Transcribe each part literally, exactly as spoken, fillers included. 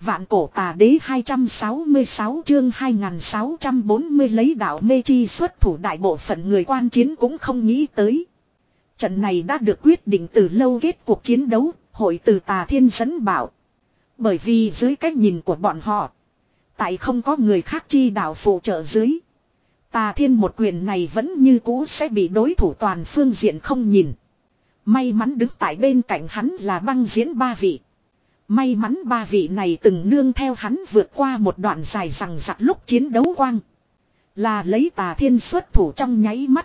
Vạn cổ tà đế hai trăm sáu mươi sáu chương hai nghìn sáu trăm bốn mươi lấy đạo mê chi xuất thủ, đại bộ phận người quan chiến cũng không nghĩ tới. Trận này đã được quyết định từ lâu, kết cuộc chiến đấu, hội từ Tà Thiên dẫn bảo. Bởi vì dưới cách nhìn của bọn họ, tại không có người khác chi đạo phụ trợ dưới, Tà Thiên một quyền này vẫn như cũ sẽ bị đối thủ toàn phương diện không nhìn. May mắn đứng tại bên cạnh hắn là băng diễn ba vị. May mắn ba vị này từng nương theo hắn vượt qua một đoạn dài rằng rặc lúc chiến đấu quang. Là lấy Tà Thiên xuất thủ trong nháy mắt.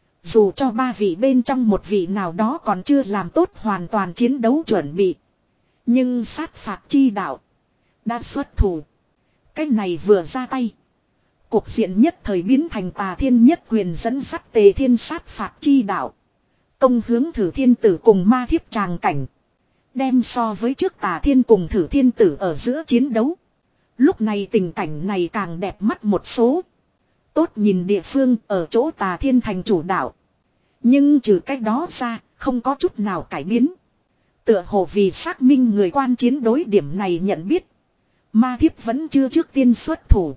Dù cho ba vị bên trong một vị nào đó còn chưa làm tốt hoàn toàn chiến đấu chuẩn bị, nhưng sát phạt chi đạo đã xuất thủ. Cái này vừa ra tay, cuộc diện nhất thời biến thành Tà Thiên nhất quyền dẫn dắt Tề Thiên sát phạt chi đạo, công hướng Thử Thiên Tử cùng Ma Thiếp tràng cảnh. Đem so với trước Tà Thiên cùng Thử Thiên Tử ở giữa chiến đấu, lúc này tình cảnh này càng đẹp mắt một số. Tốt nhìn địa phương ở chỗ Tà Thiên thành chủ đạo, nhưng trừ cách đó ra không có chút nào cải biến. Tựa hồ vì xác minh người quan chiến đối điểm này nhận biết, Ma Thiếp vẫn chưa trước tiên xuất thủ,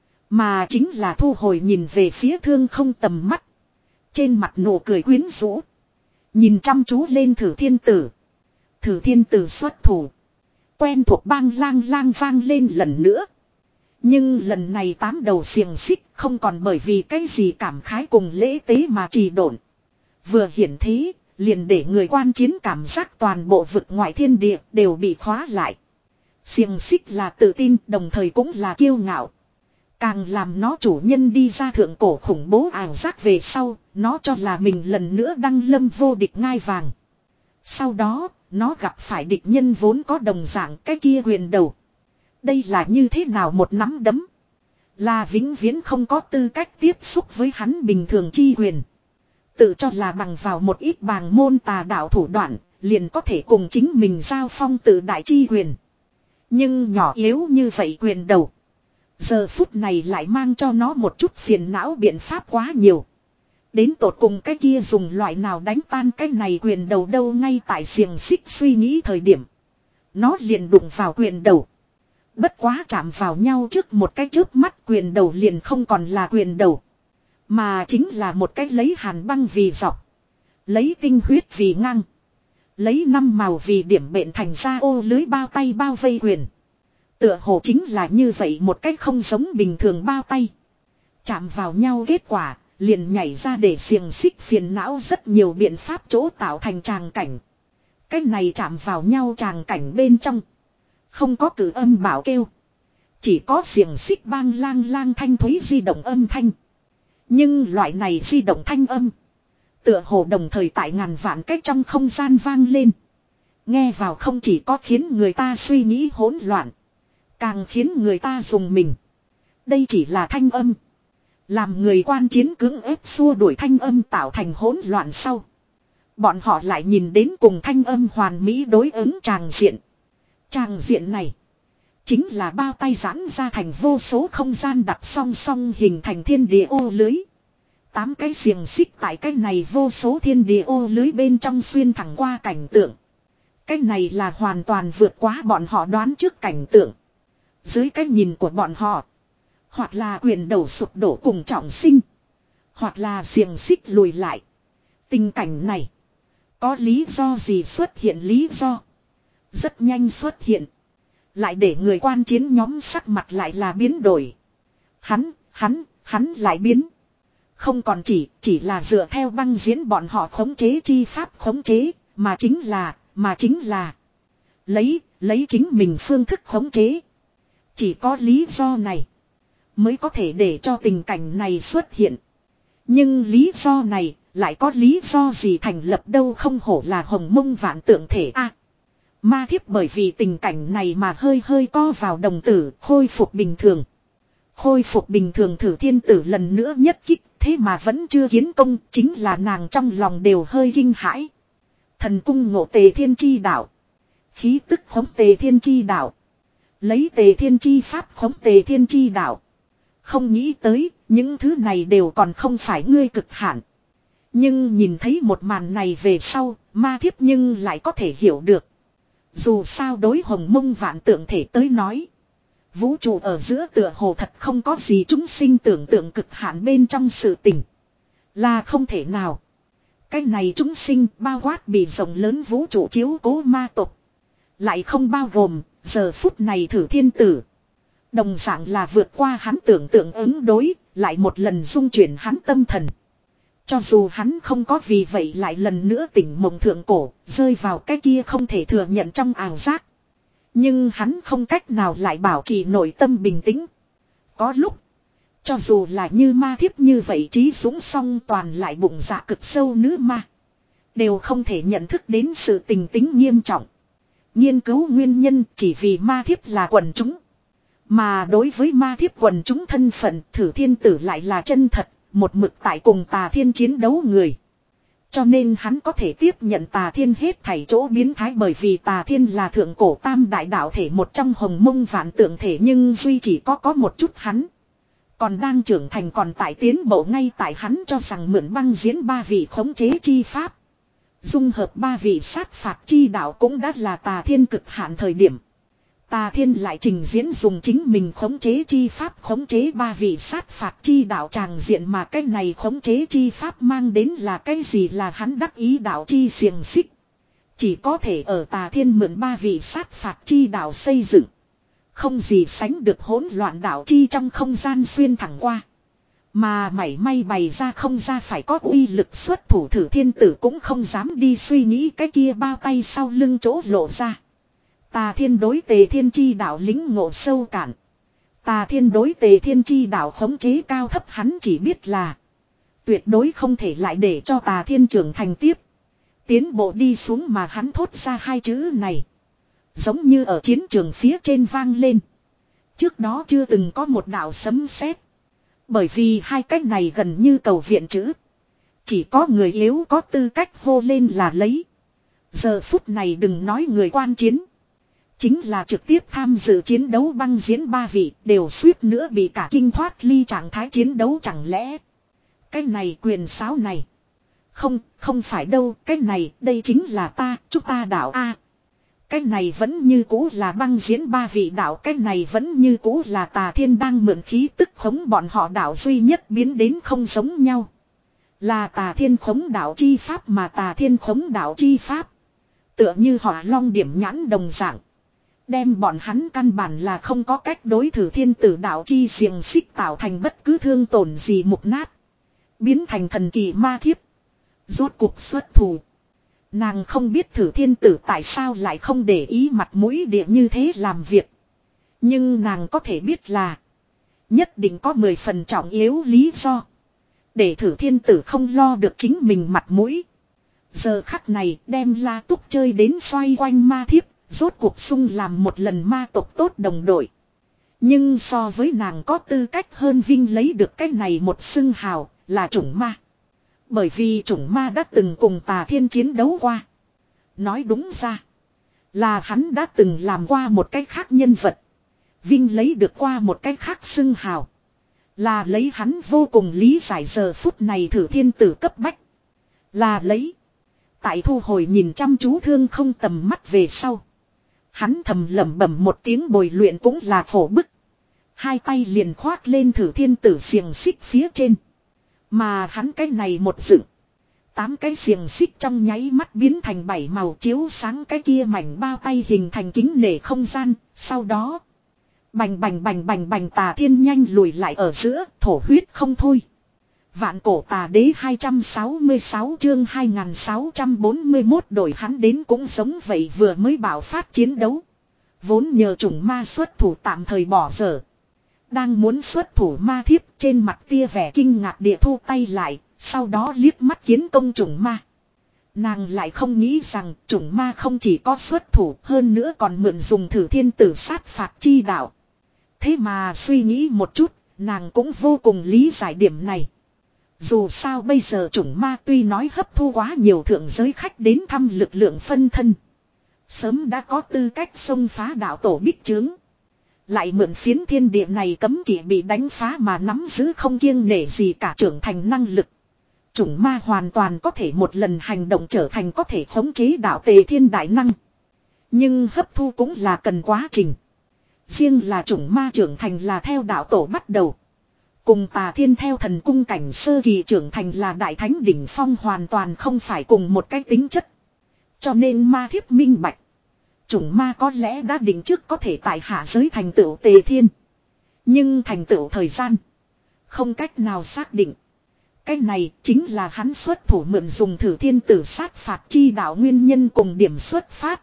mà chính là thu hồi nhìn về phía Thương Không tầm mắt, trên mặt nụ cười quyến rũ, nhìn chăm chú lên Thử Thiên Tử. Thử Thiên Tử xuất thủ, quen thuộc bang lang lang vang lên lần nữa. Nhưng lần này tám đầu xiềng xích không còn bởi vì cái gì cảm khái cùng lễ tế mà trì độn. Vừa hiển thế, liền để người quan chiến cảm giác toàn bộ vực ngoại thiên địa đều bị khóa lại. Xiềng xích là tự tin, đồng thời cũng là kiêu ngạo. Càng làm nó chủ nhân đi ra thượng cổ khủng bố ảo giác về sau, nó cho là mình lần nữa đăng lâm vô địch ngai vàng. Sau đó, nó gặp phải địch nhân vốn có đồng dạng cái kia quyền đầu. Đây là như thế nào một nắm đấm? Là vĩnh viễn không có tư cách tiếp xúc với hắn bình thường chi quyền. Tự cho là bằng vào một ít bàng môn tà đạo thủ đoạn, liền có thể cùng chính mình giao phong tự đại chi quyền. Nhưng nhỏ yếu như vậy quyền đầu, giờ phút này lại mang cho nó một chút phiền não, biện pháp quá nhiều. Đến tột cùng cái kia dùng loại nào đánh tan cái này quyền đầu đâu. Ngay tại xiềng xích suy nghĩ thời điểm, nó liền đụng vào quyền đầu. Bất quá chạm vào nhau trước một cái chớp mắt, quyền đầu liền không còn là quyền đầu, mà chính là một cái lấy hàn băng vì dọc, lấy tinh huyết vì ngang, lấy năm màu vì điểm bện thành ra ô lưới bao tay bao vây quyền. Tựa hồ chính là như vậy một cách không giống bình thường bao tay. Chạm vào nhau kết quả liền nhảy ra để xiềng xích phiền não rất nhiều biện pháp chỗ tạo thành tràng cảnh. Cái này chạm vào nhau tràng cảnh bên trong, không có cử âm bảo kêu, chỉ có xiềng xích bang lang lang thanh thúy di động âm thanh. Nhưng loại này di động thanh âm, tựa hồ đồng thời tại ngàn vạn cách trong không gian vang lên. Nghe vào không chỉ có khiến người ta suy nghĩ hỗn loạn, càng khiến người ta dùng mình. Đây chỉ là thanh âm. Làm người quan chiến cưỡng ép xua đuổi thanh âm tạo thành hỗn loạn sau, bọn họ lại nhìn đến cùng thanh âm hoàn mỹ đối ứng tràng diện. Tràng diện này chính là bao tay giãn ra thành vô số không gian đặt song song hình thành thiên địa ô lưới. Tám cái xiềng xích tại cái này vô số thiên địa ô lưới bên trong xuyên thẳng qua cảnh tượng. Cái này là hoàn toàn vượt quá bọn họ đoán trước cảnh tượng. Dưới cái nhìn của bọn họ, hoặc là quyền đầu sụp đổ cùng trọng sinh, hoặc là xiềng xích lùi lại. Tình cảnh này có lý do gì xuất hiện? Lý do rất nhanh xuất hiện, lại để người quan chiến nhóm sắc mặt lại là biến đổi. Hắn, hắn, hắn lại biến. Không còn chỉ, chỉ là dựa theo băng diễn bọn họ khống chế chi pháp khống chế, mà chính là, mà chính là lấy, lấy chính mình phương thức khống chế. Chỉ có lý do này mới có thể để cho tình cảnh này xuất hiện. Nhưng lý do này lại có lý do gì thành lập đâu? Không hổ là hồng mông vạn tượng thể a. À, Ma Thiếp bởi vì tình cảnh này mà hơi hơi co vào đồng tử, khôi phục bình thường. Khôi phục bình thường. Thử Thiên Tử lần nữa nhất kích, thế mà vẫn chưa kiến công, chính là nàng trong lòng đều hơi kinh hãi. Thần cung ngộ Tề Thiên chi đạo, khí tức khống Tề Thiên chi đạo, lấy Tề Thiên chi pháp khống Tề Thiên chi đạo. Không nghĩ tới, những thứ này đều còn không phải ngươi cực hạn. Nhưng nhìn thấy một màn này về sau, Ma Thiếp nhưng lại có thể hiểu được. Dù sao đối hồng mông vạn tượng thể tới nói, Vũ trụ ở giữa tựa hồ thật không có gì chúng sinh tưởng tượng cực hạn bên trong sự tình. Là không thể nào. Cái này chúng sinh bao quát bị rộng lớn vũ trụ chiếu cố ma tộc. Lại không bao gồm, giờ phút này thử thiên tử. Đồng dạng là vượt qua hắn tưởng tượng ứng đối, lại một lần dung chuyển hắn tâm thần. Cho dù hắn không có vì vậy lại lần nữa tỉnh mộng thượng cổ, rơi vào cái kia không thể thừa nhận trong ảo giác. Nhưng hắn không cách nào lại bảo trì nội tâm bình tĩnh. Có lúc, cho dù là như ma thiếp như vậy trí dũng song toàn lại bụng dạ cực sâu nữ ma. Đều không thể nhận thức đến sự tình tính nghiêm trọng. Nghiên cứu nguyên nhân chỉ vì ma thiếp là quần chúng. Mà đối với ma thiếp quần chúng thân phận thử thiên tử lại là chân thật, một mực tại cùng tà thiên chiến đấu người. Cho nên hắn có thể tiếp nhận tà thiên hết thảy chỗ biến thái bởi vì tà thiên là thượng cổ tam đại đạo thể một trong hồng mông vạn tượng thể nhưng duy chỉ có có một chút hắn. Còn đang trưởng thành còn tại tiến bộ ngay tại hắn cho rằng mượn băng diễn ba vị khống chế chi pháp. Dung hợp ba vị sát phạt chi đạo cũng đã là tà thiên cực hạn thời điểm. Tà thiên lại trình diễn dùng chính mình khống chế chi pháp khống chế ba vị sát phạt chi đạo tràng diện mà cái này khống chế chi pháp mang đến là cái gì là hắn đắc ý đạo chi xiềng xích. Chỉ có thể ở tà thiên mượn ba vị sát phạt chi đạo xây dựng. Không gì sánh được hỗn loạn đạo chi trong không gian xuyên thẳng qua. Mà mảy may bày ra không ra phải có uy lực xuất thủ thử thiên tử cũng không dám đi suy nghĩ cái kia bao tay sau lưng chỗ lộ ra. Tà thiên đối tề thiên chi đạo lính ngộ sâu cạn. Tà thiên đối tề thiên chi đạo khống chế cao thấp hắn chỉ biết là. Tuyệt đối không thể lại để cho tà thiên trưởng thành tiếp. Tiến bộ đi xuống mà hắn thốt ra hai chữ này. Giống như ở chiến trường phía trên vang lên. Trước đó chưa từng có một đạo sấm sét. Bởi vì hai cách này gần như cầu viện chữ. Chỉ có người yếu có tư cách hô lên là lấy. Giờ phút này đừng nói người quan chiến. Chính là trực tiếp tham dự chiến đấu băng diễn ba vị đều suýt nữa bị cả kinh thoát ly trạng thái chiến đấu chẳng lẽ. Cái này quyền sáo này. Không, không phải đâu, cái này, đây chính là ta, chúng ta đạo A. Cái này vẫn như cũ là băng diễn ba vị đạo, cái này vẫn như cũ là tà thiên đang mượn khí tức khống bọn họ đạo duy nhất biến đến không giống nhau. Là tà thiên khống đạo chi pháp mà tà thiên khống đạo chi pháp. Tựa như họ long điểm nhãn đồng dạng. Đem bọn hắn căn bản là không có cách đối thử thiên tử đạo chi xiềng xích tạo thành bất cứ thương tổn gì mục nát. Biến thành thần kỳ ma thiếp. Rốt cuộc xuất thủ. Nàng không biết thử thiên tử tại sao lại không để ý mặt mũi địa như thế làm việc. Nhưng nàng có thể biết là. Nhất định có mười phần trọng yếu lý do. Để thử thiên tử không lo được chính mình mặt mũi. Giờ khắc này đem la túc chơi đến xoay quanh ma thiếp. Rốt cuộc sung làm một lần ma tộc tốt đồng đội. Nhưng so với nàng có tư cách hơn vinh lấy được cái này một xưng hào là chủng ma. Bởi vì chủng ma đã từng cùng tà thiên chiến đấu qua. Nói đúng ra. Là hắn đã từng làm qua một cái khác nhân vật. Vinh lấy được qua một cái khác xưng hào. Là lấy hắn vô cùng lý giải giờ phút này thử thiên tử cấp bách. Là lấy. Tại thu hồi nhìn chăm chú thương không tầm mắt về sau. Hắn thầm lẩm bẩm một tiếng bồi luyện cũng là khổ bức. Hai tay liền khoác lên thử thiên tử xiềng xích phía trên. Mà hắn cái này một dựng. Tám cái xiềng xích trong nháy mắt biến thành bảy màu chiếu sáng cái kia mảnh bao tay hình thành kính nể không gian. Sau đó. Bành bành bành bành bành tà thiên nhanh lùi lại ở giữa thổ huyết không thôi. Vạn cổ tà đế hai trăm sáu mươi sáu chương hai nghìn sáu trăm bốn mươi mốt đổi hắn đến cũng giống vậy vừa mới bảo phát chiến đấu. Vốn nhờ chủng ma xuất thủ tạm thời bỏ dở. Đang muốn xuất thủ ma thiếp trên mặt tia vẻ kinh ngạc địa thu tay lại, sau đó liếc mắt kiến công chủng ma. Nàng lại không nghĩ rằng chủng ma không chỉ có xuất thủ hơn nữa còn mượn dùng thử thiên tử sát phạt chi đạo. Thế mà suy nghĩ một chút, nàng cũng vô cùng lý giải điểm này. Dù sao bây giờ chủng ma tuy nói hấp thu quá nhiều thượng giới khách đến thăm lực lượng phân thân. Sớm đã có tư cách xông phá đạo tổ bích chướng. Lại mượn phiến thiên địa này cấm kỵ bị đánh phá mà nắm giữ không kiêng nể gì cả trưởng thành năng lực. Chủng ma hoàn toàn có thể một lần hành động trở thành có thể khống chế đạo tề thiên đại năng. Nhưng hấp thu cũng là cần quá trình. Riêng là chủng ma trưởng thành là theo đạo tổ bắt đầu. Cùng Tà Thiên theo thần cung cảnh sơ kỳ trưởng thành là đại thánh đỉnh phong hoàn toàn không phải cùng một cái tính chất. Cho nên ma thiếp minh bạch. Chủng ma có lẽ đã định trước có thể tại hạ giới thành tựu Tề Thiên. Nhưng thành tựu thời gian. Không cách nào xác định. Cái này chính là hắn xuất thủ mượn dùng thử thiên tử sát phạt chi đạo nguyên nhân cùng điểm xuất phát.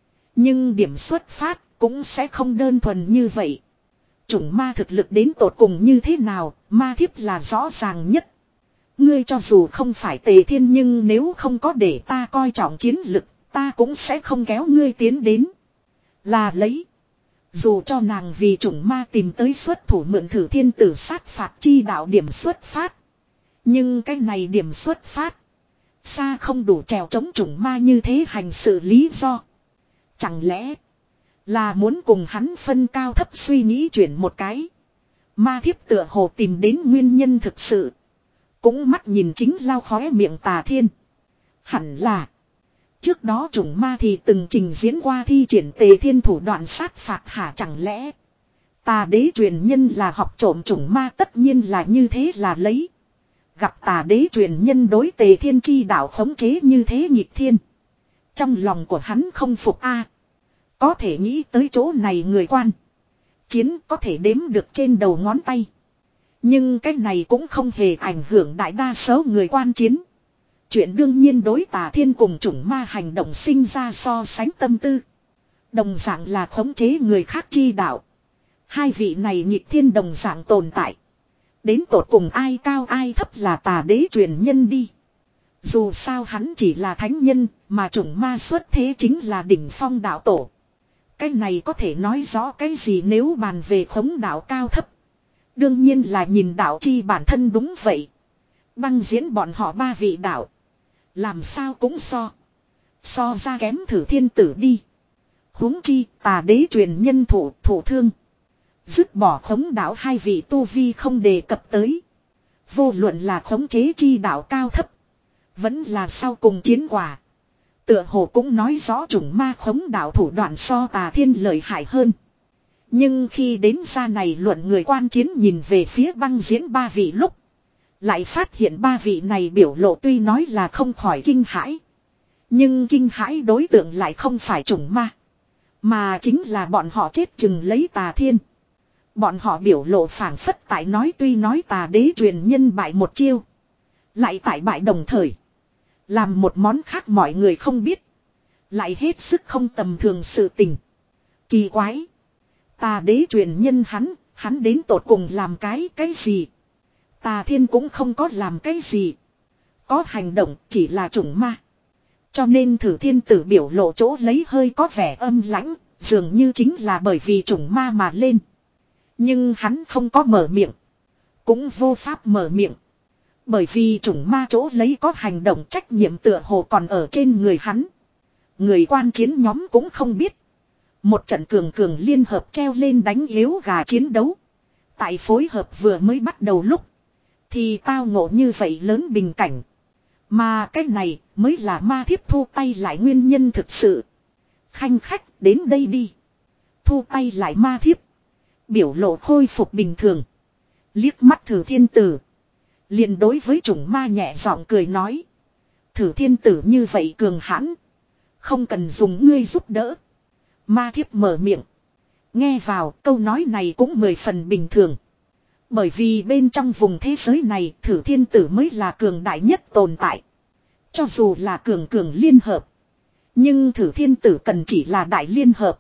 Nhưng điểm xuất phát cũng sẽ không đơn thuần như vậy. Chủng ma thực lực đến tột cùng như thế nào, ma thiếp là rõ ràng nhất. Ngươi cho dù không phải Tề Thiên nhưng nếu không có để ta coi trọng chiến lực, ta cũng sẽ không kéo ngươi tiến đến. Là lấy. Dù cho nàng vì chủng ma tìm tới xuất thủ mượn thử thiên tử sát phạt chi đạo điểm xuất phát. Nhưng cái này điểm xuất phát. Xa không đủ trèo chống chủng ma như thế hành sự lý do. Chẳng lẽ là muốn cùng hắn phân cao thấp suy nghĩ chuyển một cái. Ma thiếp tựa hồ tìm đến nguyên nhân thực sự. Cũng mắt nhìn chính lau khóe miệng Tà Thiên. Hẳn là. Trước đó chủng ma thì từng trình diễn qua thi triển Tề Thiên thủ đoạn sát phạt hả, chẳng lẽ Tà đế truyền nhân là học trộm chủng ma, tất nhiên là như thế là lấy. Gặp Tà đế truyền nhân đối Tề Thiên chi đạo khống chế như thế nghịch thiên. Trong lòng của hắn không phục a. Có thể nghĩ tới chỗ này người quan chiến có thể đếm được trên đầu ngón tay. Nhưng cái này cũng không hề ảnh hưởng đại đa số người quan chiến. Chuyện đương nhiên đối Tà Thiên cùng chủng ma hành động sinh ra so sánh tâm tư. Đồng dạng là khống chế người khác chi đạo. Hai vị này nghịch thiên đồng dạng tồn tại. Đến tột cùng ai cao ai thấp là Tà đế truyền nhân đi. Dù sao hắn chỉ là thánh nhân, mà chủng ma xuất thế chính là đỉnh phong đạo tổ. Cái này có thể nói rõ cái gì nếu bàn về khống đạo cao thấp. Đương nhiên là nhìn đạo chi bản thân đúng vậy. Băng diễn bọn họ ba vị đạo. Làm sao cũng so. So ra kém thử thiên tử đi. Huống chi Tà đế truyền nhân thủ thủ thương. Dứt bỏ khống đạo hai vị tu vi không đề cập tới. Vô luận là khống chế chi đạo cao thấp. Vẫn là sau cùng chiến quả. Tựa hồ cũng nói rõ chủng ma khống đạo thủ đoạn so Tà Thiên lợi hại hơn. Nhưng khi đến ra này luận người quan chiến nhìn về phía băng diễn ba vị lúc. Lại phát hiện ba vị này biểu lộ tuy nói là không khỏi kinh hãi. Nhưng kinh hãi đối tượng lại không phải chủng ma. Mà chính là bọn họ chết chừng lấy Tà Thiên. Bọn họ biểu lộ phảng phất tại nói tuy nói Tà đế truyền nhân bại một chiêu. Lại tại bại đồng thời. Làm một món khác mọi người không biết. Lại hết sức không tầm thường sự tình. Kỳ quái. Tà đế truyền nhân hắn, hắn đến tột cùng làm cái cái gì. Tà Thiên cũng không có làm cái gì. Có hành động chỉ là chủng ma. Cho nên thử thiên tử biểu lộ chỗ lấy hơi có vẻ âm lãnh. Dường như chính là bởi vì chủng ma mà lên. Nhưng hắn không có mở miệng. Cũng vô pháp mở miệng. Bởi vì chủng ma chỗ lấy có hành động trách nhiệm tựa hồ còn ở trên người hắn. Người quan chiến nhóm cũng không biết. Một trận cường cường liên hợp treo lên đánh yếu gà chiến đấu. Tại phối hợp vừa mới bắt đầu lúc. Thì tao ngộ như vậy lớn bình cảnh. Mà cái này mới là ma thiếp thu tay lại nguyên nhân thực sự. Khanh khách đến đây đi. Thu tay lại ma thiếp. Biểu lộ khôi phục bình thường. Liếc mắt thử thiên tử. Liền đối với chủng ma nhẹ giọng cười nói. Thử thiên tử như vậy cường hãn. Không cần dùng ngươi giúp đỡ. Ma thiếp mở miệng. Nghe vào câu nói này cũng mười phần bình thường. Bởi vì bên trong vùng thế giới này thử thiên tử mới là cường đại nhất tồn tại. Cho dù là cường cường liên hợp. Nhưng thử thiên tử cần chỉ là đại liên hợp.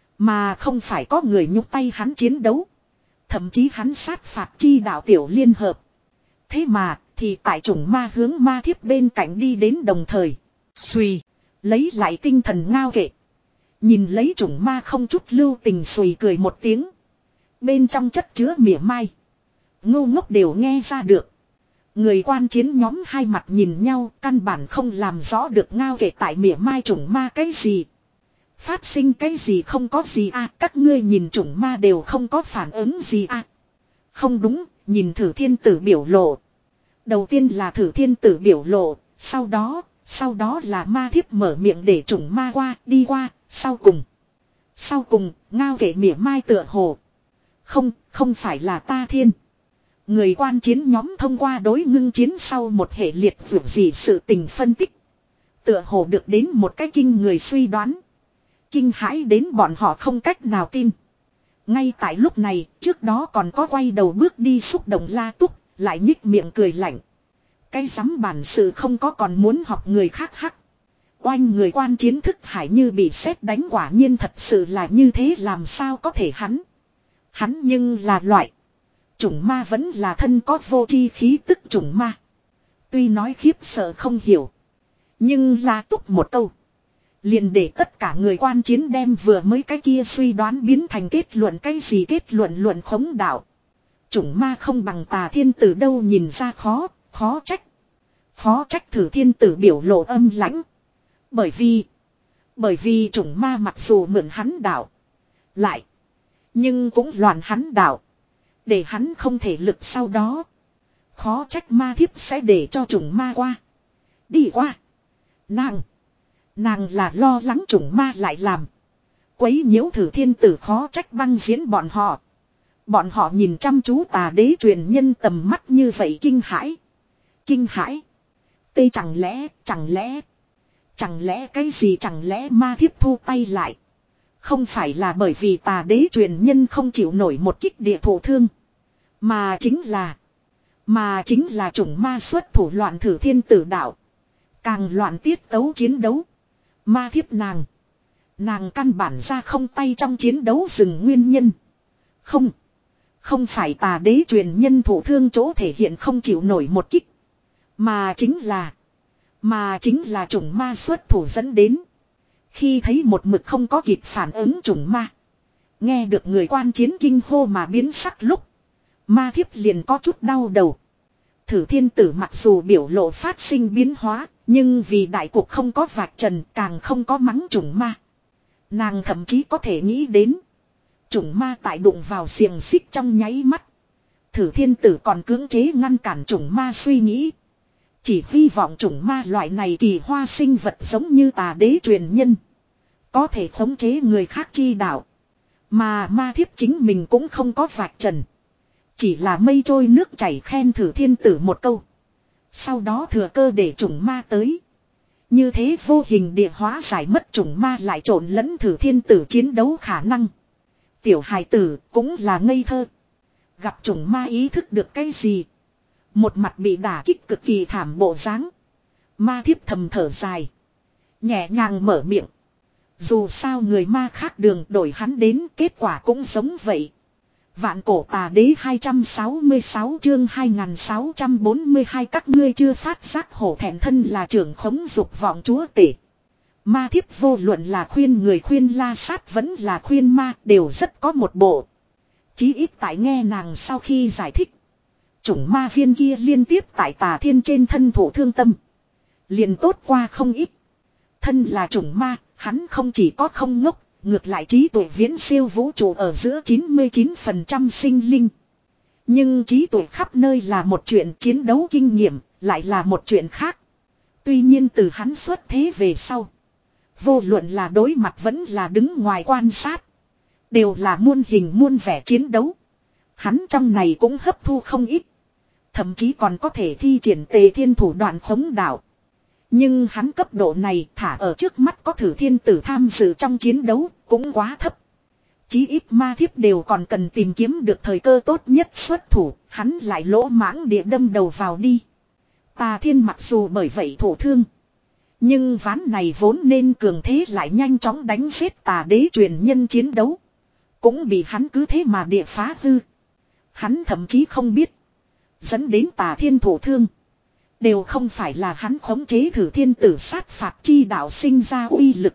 Mà không phải có người nhúc tay hắn chiến đấu. Thậm chí hắn sát phạt chi đạo tiểu liên hợp. Thế mà thì tại chủng ma hướng ma thiếp bên cạnh đi đến đồng thời. Xùy. Lấy lại tinh thần ngao kệ. Nhìn lấy chủng ma không chút lưu tình xùy cười một tiếng. Bên trong chất chứa mỉa mai. Ngu ngốc đều nghe ra được. Người quan chiến nhóm hai mặt nhìn nhau căn bản không làm rõ được ngao kệ tại mỉa mai chủng ma cái gì. Phát sinh cái gì không có gì à, các ngươi nhìn chủng ma đều không có phản ứng gì à. Không đúng, nhìn thử thiên tử biểu lộ. Đầu tiên là thử thiên tử biểu lộ, sau đó, sau đó là ma thiếp mở miệng để chủng ma qua, đi qua, sau cùng. Sau cùng, ngao kể mỉa mai tựa hồ. Không, không phải là ta thiên. Người quan chiến nhóm thông qua đối ngưng chiến sau một hệ liệt vượt gì sự tình phân tích. Tựa hồ được đến một cái kinh người suy đoán. Kinh hãi đến bọn họ không cách nào tin. Ngay tại lúc này, trước đó còn có quay đầu bước đi xúc động La Túc, lại nhích miệng cười lạnh. Cái dám bản sự không có còn muốn học người khác hắc. Oanh người quan chiến thức hải như bị sét đánh, quả nhiên thật sự là như thế, làm sao có thể hắn. Hắn nhưng là loại. Chủng ma vẫn là thân có vô chi khí tức chủng ma. Tuy nói khiếp sợ không hiểu. Nhưng La Túc một câu. Liền để tất cả người quan chiến đem vừa mới cái kia suy đoán biến thành kết luận. Cái gì kết luận? Luận khống đạo. Chủng ma không bằng tà thiên tử đâu, nhìn ra khó, khó trách. Khó trách thử thiên tử biểu lộ âm lãnh. Bởi vì, bởi vì chủng ma mặc dù mượn hắn đạo. Lại, nhưng cũng loạn hắn đạo. Để hắn không thể lực sau đó. Khó trách ma thiếp sẽ để cho chủng ma qua. Đi qua. Nàng. Nàng là lo lắng chủng ma lại làm. Quấy nhiễu thử thiên tử, khó trách băng diễn bọn họ. Bọn họ nhìn chăm chú tà đế truyền nhân tầm mắt như vậy kinh hãi. Kinh hãi. Tê chẳng lẽ, chẳng lẽ. Chẳng lẽ cái gì, chẳng lẽ ma thiếp thu tay lại. Không phải là bởi vì tà đế truyền nhân không chịu nổi một kích địa thổ thương. Mà chính là. Mà chính là chủng ma xuất thủ loạn thử thiên tử đạo. Càng loạn tiết tấu chiến đấu. Ma thiếp nàng. Nàng căn bản ra không tay trong chiến đấu dừng nguyên nhân. Không. Không phải tà đế truyền nhân thủ thương chỗ thể hiện không chịu nổi một kích. Mà chính là. Mà chính là chủng ma xuất thủ dẫn đến. Khi thấy một mực không có kịp phản ứng chủng ma. Nghe được người quan chiến kinh hô mà biến sắc lúc. Ma thiếp liền có chút đau đầu. Thử thiên tử mặc dù biểu lộ phát sinh biến hóa. Nhưng vì đại cuộc không có vạch trần, càng không có mắng chủng ma. Nàng thậm chí có thể nghĩ đến. Chủng ma tại đụng vào xiềng xích trong nháy mắt. Thử thiên tử còn cưỡng chế ngăn cản chủng ma suy nghĩ. Chỉ hy vọng chủng ma loại này kỳ hoa sinh vật giống như tà đế truyền nhân. Có thể khống chế người khác chi đạo. Mà ma thiếp chính mình cũng không có vạch trần. Chỉ là mây trôi nước chảy khen thử thiên tử một câu. Sau đó thừa cơ để chủng ma tới. Như thế vô hình địa hóa giải mất chủng ma lại trộn lẫn thử thiên tử chiến đấu khả năng. Tiểu hài tử cũng là ngây thơ. Gặp chủng ma ý thức được cái gì. Một mặt bị đả kích cực kỳ thảm bộ dáng. Ma thiếp thầm thở dài. Nhẹ nhàng mở miệng. Dù sao người ma khác đường đổi hắn đến, kết quả cũng giống vậy. Vạn cổ tà đế hai trăm sáu mươi sáu chương hai nghìn sáu trăm bốn mươi hai, các ngươi chưa phát giác hổ thẹn thân là trưởng khống dục vọng chúa tể. Ma thiếp vô luận là khuyên người khuyên la sát vẫn là khuyên ma đều rất có một bộ. Chí ít tại nghe nàng sau khi giải thích. Chủng ma viên kia liên tiếp tại tà thiên trên thân thổ thương tâm. Liền tốt qua không ít. Thân là chủng ma, hắn không chỉ có không ngốc. Ngược lại trí tuệ viễn siêu vũ trụ ở giữa chín mươi chín phần trăm sinh linh. Nhưng trí tuệ khắp nơi là một chuyện, chiến đấu kinh nghiệm lại là một chuyện khác. Tuy nhiên từ hắn xuất thế về sau. Vô luận là đối mặt vẫn là đứng ngoài quan sát. Đều là muôn hình muôn vẻ chiến đấu. Hắn trong này cũng hấp thu không ít. Thậm chí còn có thể thi triển tề thiên thủ đoạn khống đạo. Nhưng hắn cấp độ này thả ở trước mắt có thử thiên tử tham dự trong chiến đấu cũng quá thấp. Chí ít ma thiếp đều còn cần tìm kiếm được thời cơ tốt nhất xuất thủ, hắn lại lỗ mãng địa đâm đầu vào đi. Tà thiên mặc dù bởi vậy thổ thương. Nhưng ván này vốn nên cường thế lại nhanh chóng đánh giết tà đế truyền nhân chiến đấu. Cũng bị hắn cứ thế mà địa phá hư. Hắn thậm chí không biết. Dẫn đến tà thiên thổ thương. Đều không phải là hắn khống chế thử thiên tử sát phạt chi đạo sinh ra uy lực.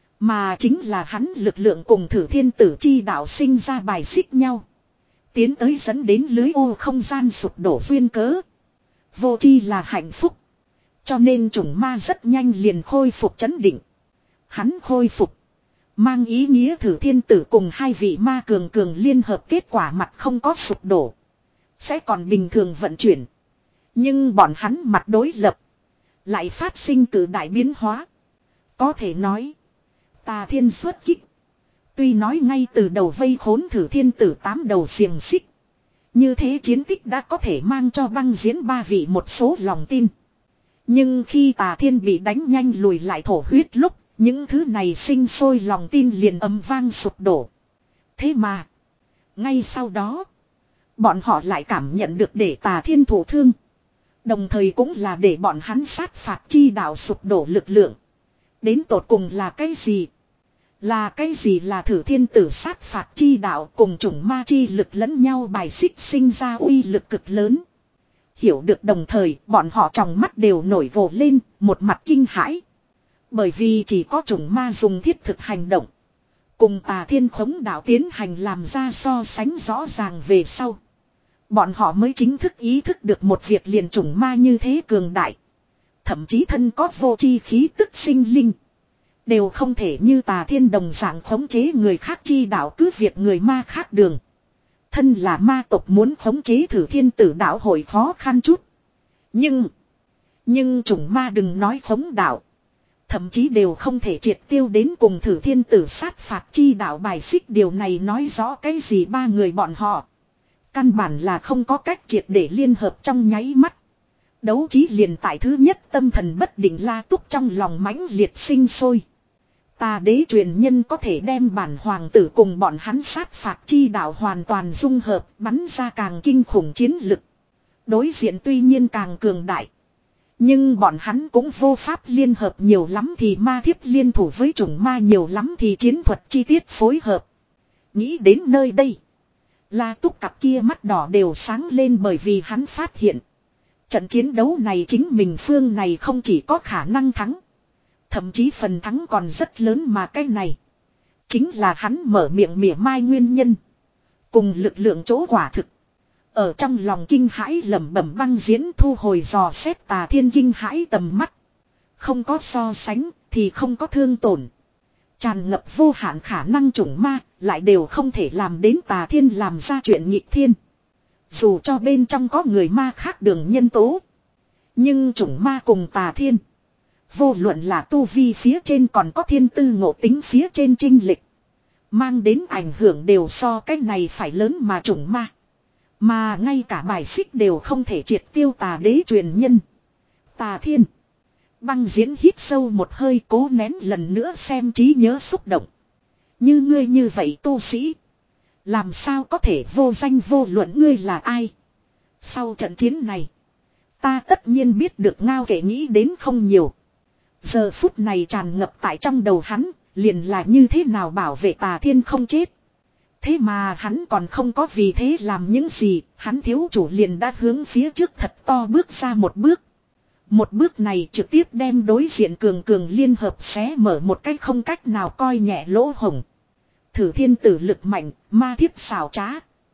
Mà chính là hắn lực lượng cùng thử thiên tử chi đạo sinh ra bài xích nhau. Tiến tới dẫn đến lưới ô không gian sụp đổ duyên cớ. Vô chi là hạnh phúc. Cho nên chủng ma rất nhanh liền khôi phục chấn định. Hắn khôi phục. Mang ý nghĩa thử thiên tử cùng hai vị ma cường cường liên hợp kết quả mặt không có sụp đổ. Sẽ còn bình thường vận chuyển. Nhưng bọn hắn mặt đối lập. Lại phát sinh cử đại biến hóa. Có thể nói. Tà thiên xuất kích. Tuy nói ngay từ đầu vây khốn thử thiên tử tám đầu xiềng xích. Như thế chiến tích đã có thể mang cho băng diễn ba vị một số lòng tin. Nhưng khi Tà Thiên bị đánh nhanh lùi lại thổ huyết lúc, những thứ này sinh sôi lòng tin liền ầm vang sụp đổ. Thế mà, ngay sau đó, bọn họ lại cảm nhận được để Tà Thiên thụ thương. Đồng thời cũng là để bọn hắn sát phạt chi đạo sụp đổ lực lượng. Đến tột cùng là cái gì? Là cái gì là thử thiên tử sát phạt chi đạo cùng chủng ma chi lực lẫn nhau bài xích sinh ra uy lực cực lớn. Hiểu được đồng thời bọn họ trong mắt đều nổi gồ lên, một mặt kinh hãi. Bởi vì chỉ có chủng ma dùng thiết thực hành động. Cùng Tà Thiên khống đạo tiến hành làm ra so sánh rõ ràng về sau. Bọn họ mới chính thức ý thức được một việc liền chủng ma như thế cường đại. Thậm chí thân có vô chi khí tức sinh linh. Đều không thể như Tà Thiên đồng dạng khống chế người khác chi đạo cứ việc người ma khác đường. Thân là ma tộc muốn khống chế thử thiên tử đạo hội khó khăn chút. Nhưng. Nhưng chủng ma đừng nói khống đạo. Thậm chí đều không thể triệt tiêu đến cùng thử thiên tử sát phạt chi đạo bài xích điều này nói rõ cái gì ba người bọn họ. Căn bản là không có cách triệt để liên hợp trong nháy mắt. Đấu trí liền tại thứ nhất tâm thần bất định La Túc trong lòng mãnh liệt sinh sôi. Tà đế truyền nhân có thể đem bản hoàng tử cùng bọn hắn sát phạt chi đạo hoàn toàn dung hợp, bắn ra càng kinh khủng chiến lực. Đối diện tuy nhiên càng cường đại. Nhưng bọn hắn cũng vô pháp liên hợp nhiều lắm thì ma thiếp liên thủ với chủng ma nhiều lắm thì chiến thuật chi tiết phối hợp. Nghĩ đến nơi đây. La Túc cặp kia mắt đỏ đều sáng lên bởi vì hắn phát hiện. Trận chiến đấu này chính mình phương này không chỉ có khả năng thắng. Thậm chí phần thắng còn rất lớn mà cái này. Chính là hắn mở miệng mỉa mai nguyên nhân. Cùng lực lượng chỗ quả thực. Ở trong lòng kinh hãi lẩm bẩm băng diễn thu hồi dò xét Tà Thiên kinh hãi tầm mắt. Không có so sánh thì không có thương tổn. Tràn ngập vô hạn khả năng chủng ma lại đều không thể làm đến Tà Thiên làm ra chuyện nghịch thiên. Dù cho bên trong có người ma khác đường nhân tố. Nhưng chủng ma cùng Tà Thiên. Vô luận là tu vi phía trên còn có thiên tư ngộ tính phía trên trinh lịch. Mang đến ảnh hưởng đều so cái này phải lớn mà chủng ma. Mà ngay cả bài xích đều không thể triệt tiêu Tà đế truyền nhân. Tà Thiên. Băng diễn hít sâu một hơi cố nén lần nữa xem trí nhớ xúc động. Như ngươi như vậy tu sĩ. Làm sao có thể vô danh vô luận ngươi là ai. Sau trận chiến này. Ta tất nhiên biết được ngao kể nghĩ đến không nhiều. Giờ phút này tràn ngập tại trong đầu hắn. Liền là như thế nào bảo vệ Tà Thiên không chết. Thế mà hắn còn không có vì thế làm những gì. Hắn thiếu chủ liền đã hướng phía trước thật to bước ra một bước. Một bước này trực tiếp đem đối diện cường cường liên hợp xé mở một cách không cách nào coi nhẹ lỗ hổng. Thử thiên tử lực mạnh, ma thiếp xảo trá.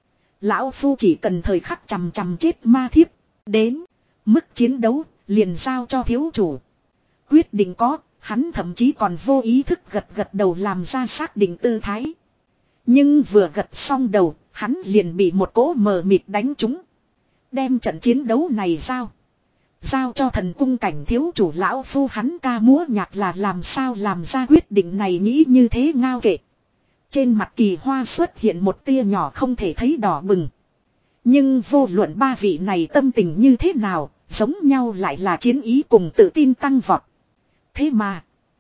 Lão Phu chỉ cần thời khắc chằm chằm chết ma thiếp. Đến, mức chiến đấu, liền giao cho thiếu chủ. Quyết định có, hắn thậm chí còn vô ý thức gật gật đầu làm ra xác định tư thái. Nhưng vừa gật xong đầu, hắn liền bị một cỗ mờ mịt đánh trúng. Đem trận chiến đấu này giao. Giao cho thần cung cảnh thiếu chủ lão Phu hắn ca múa nhạc là làm sao làm ra quyết định này nghĩ như thế ngao kệ. Trên mặt Kỳ Hoa xuất hiện một tia nhỏ không thể thấy đỏ bừng. Nhưng vô luận ba vị này tâm tình như thế nào, giống nhau lại là chiến ý cùng tự tin tăng vọt. Thế mà,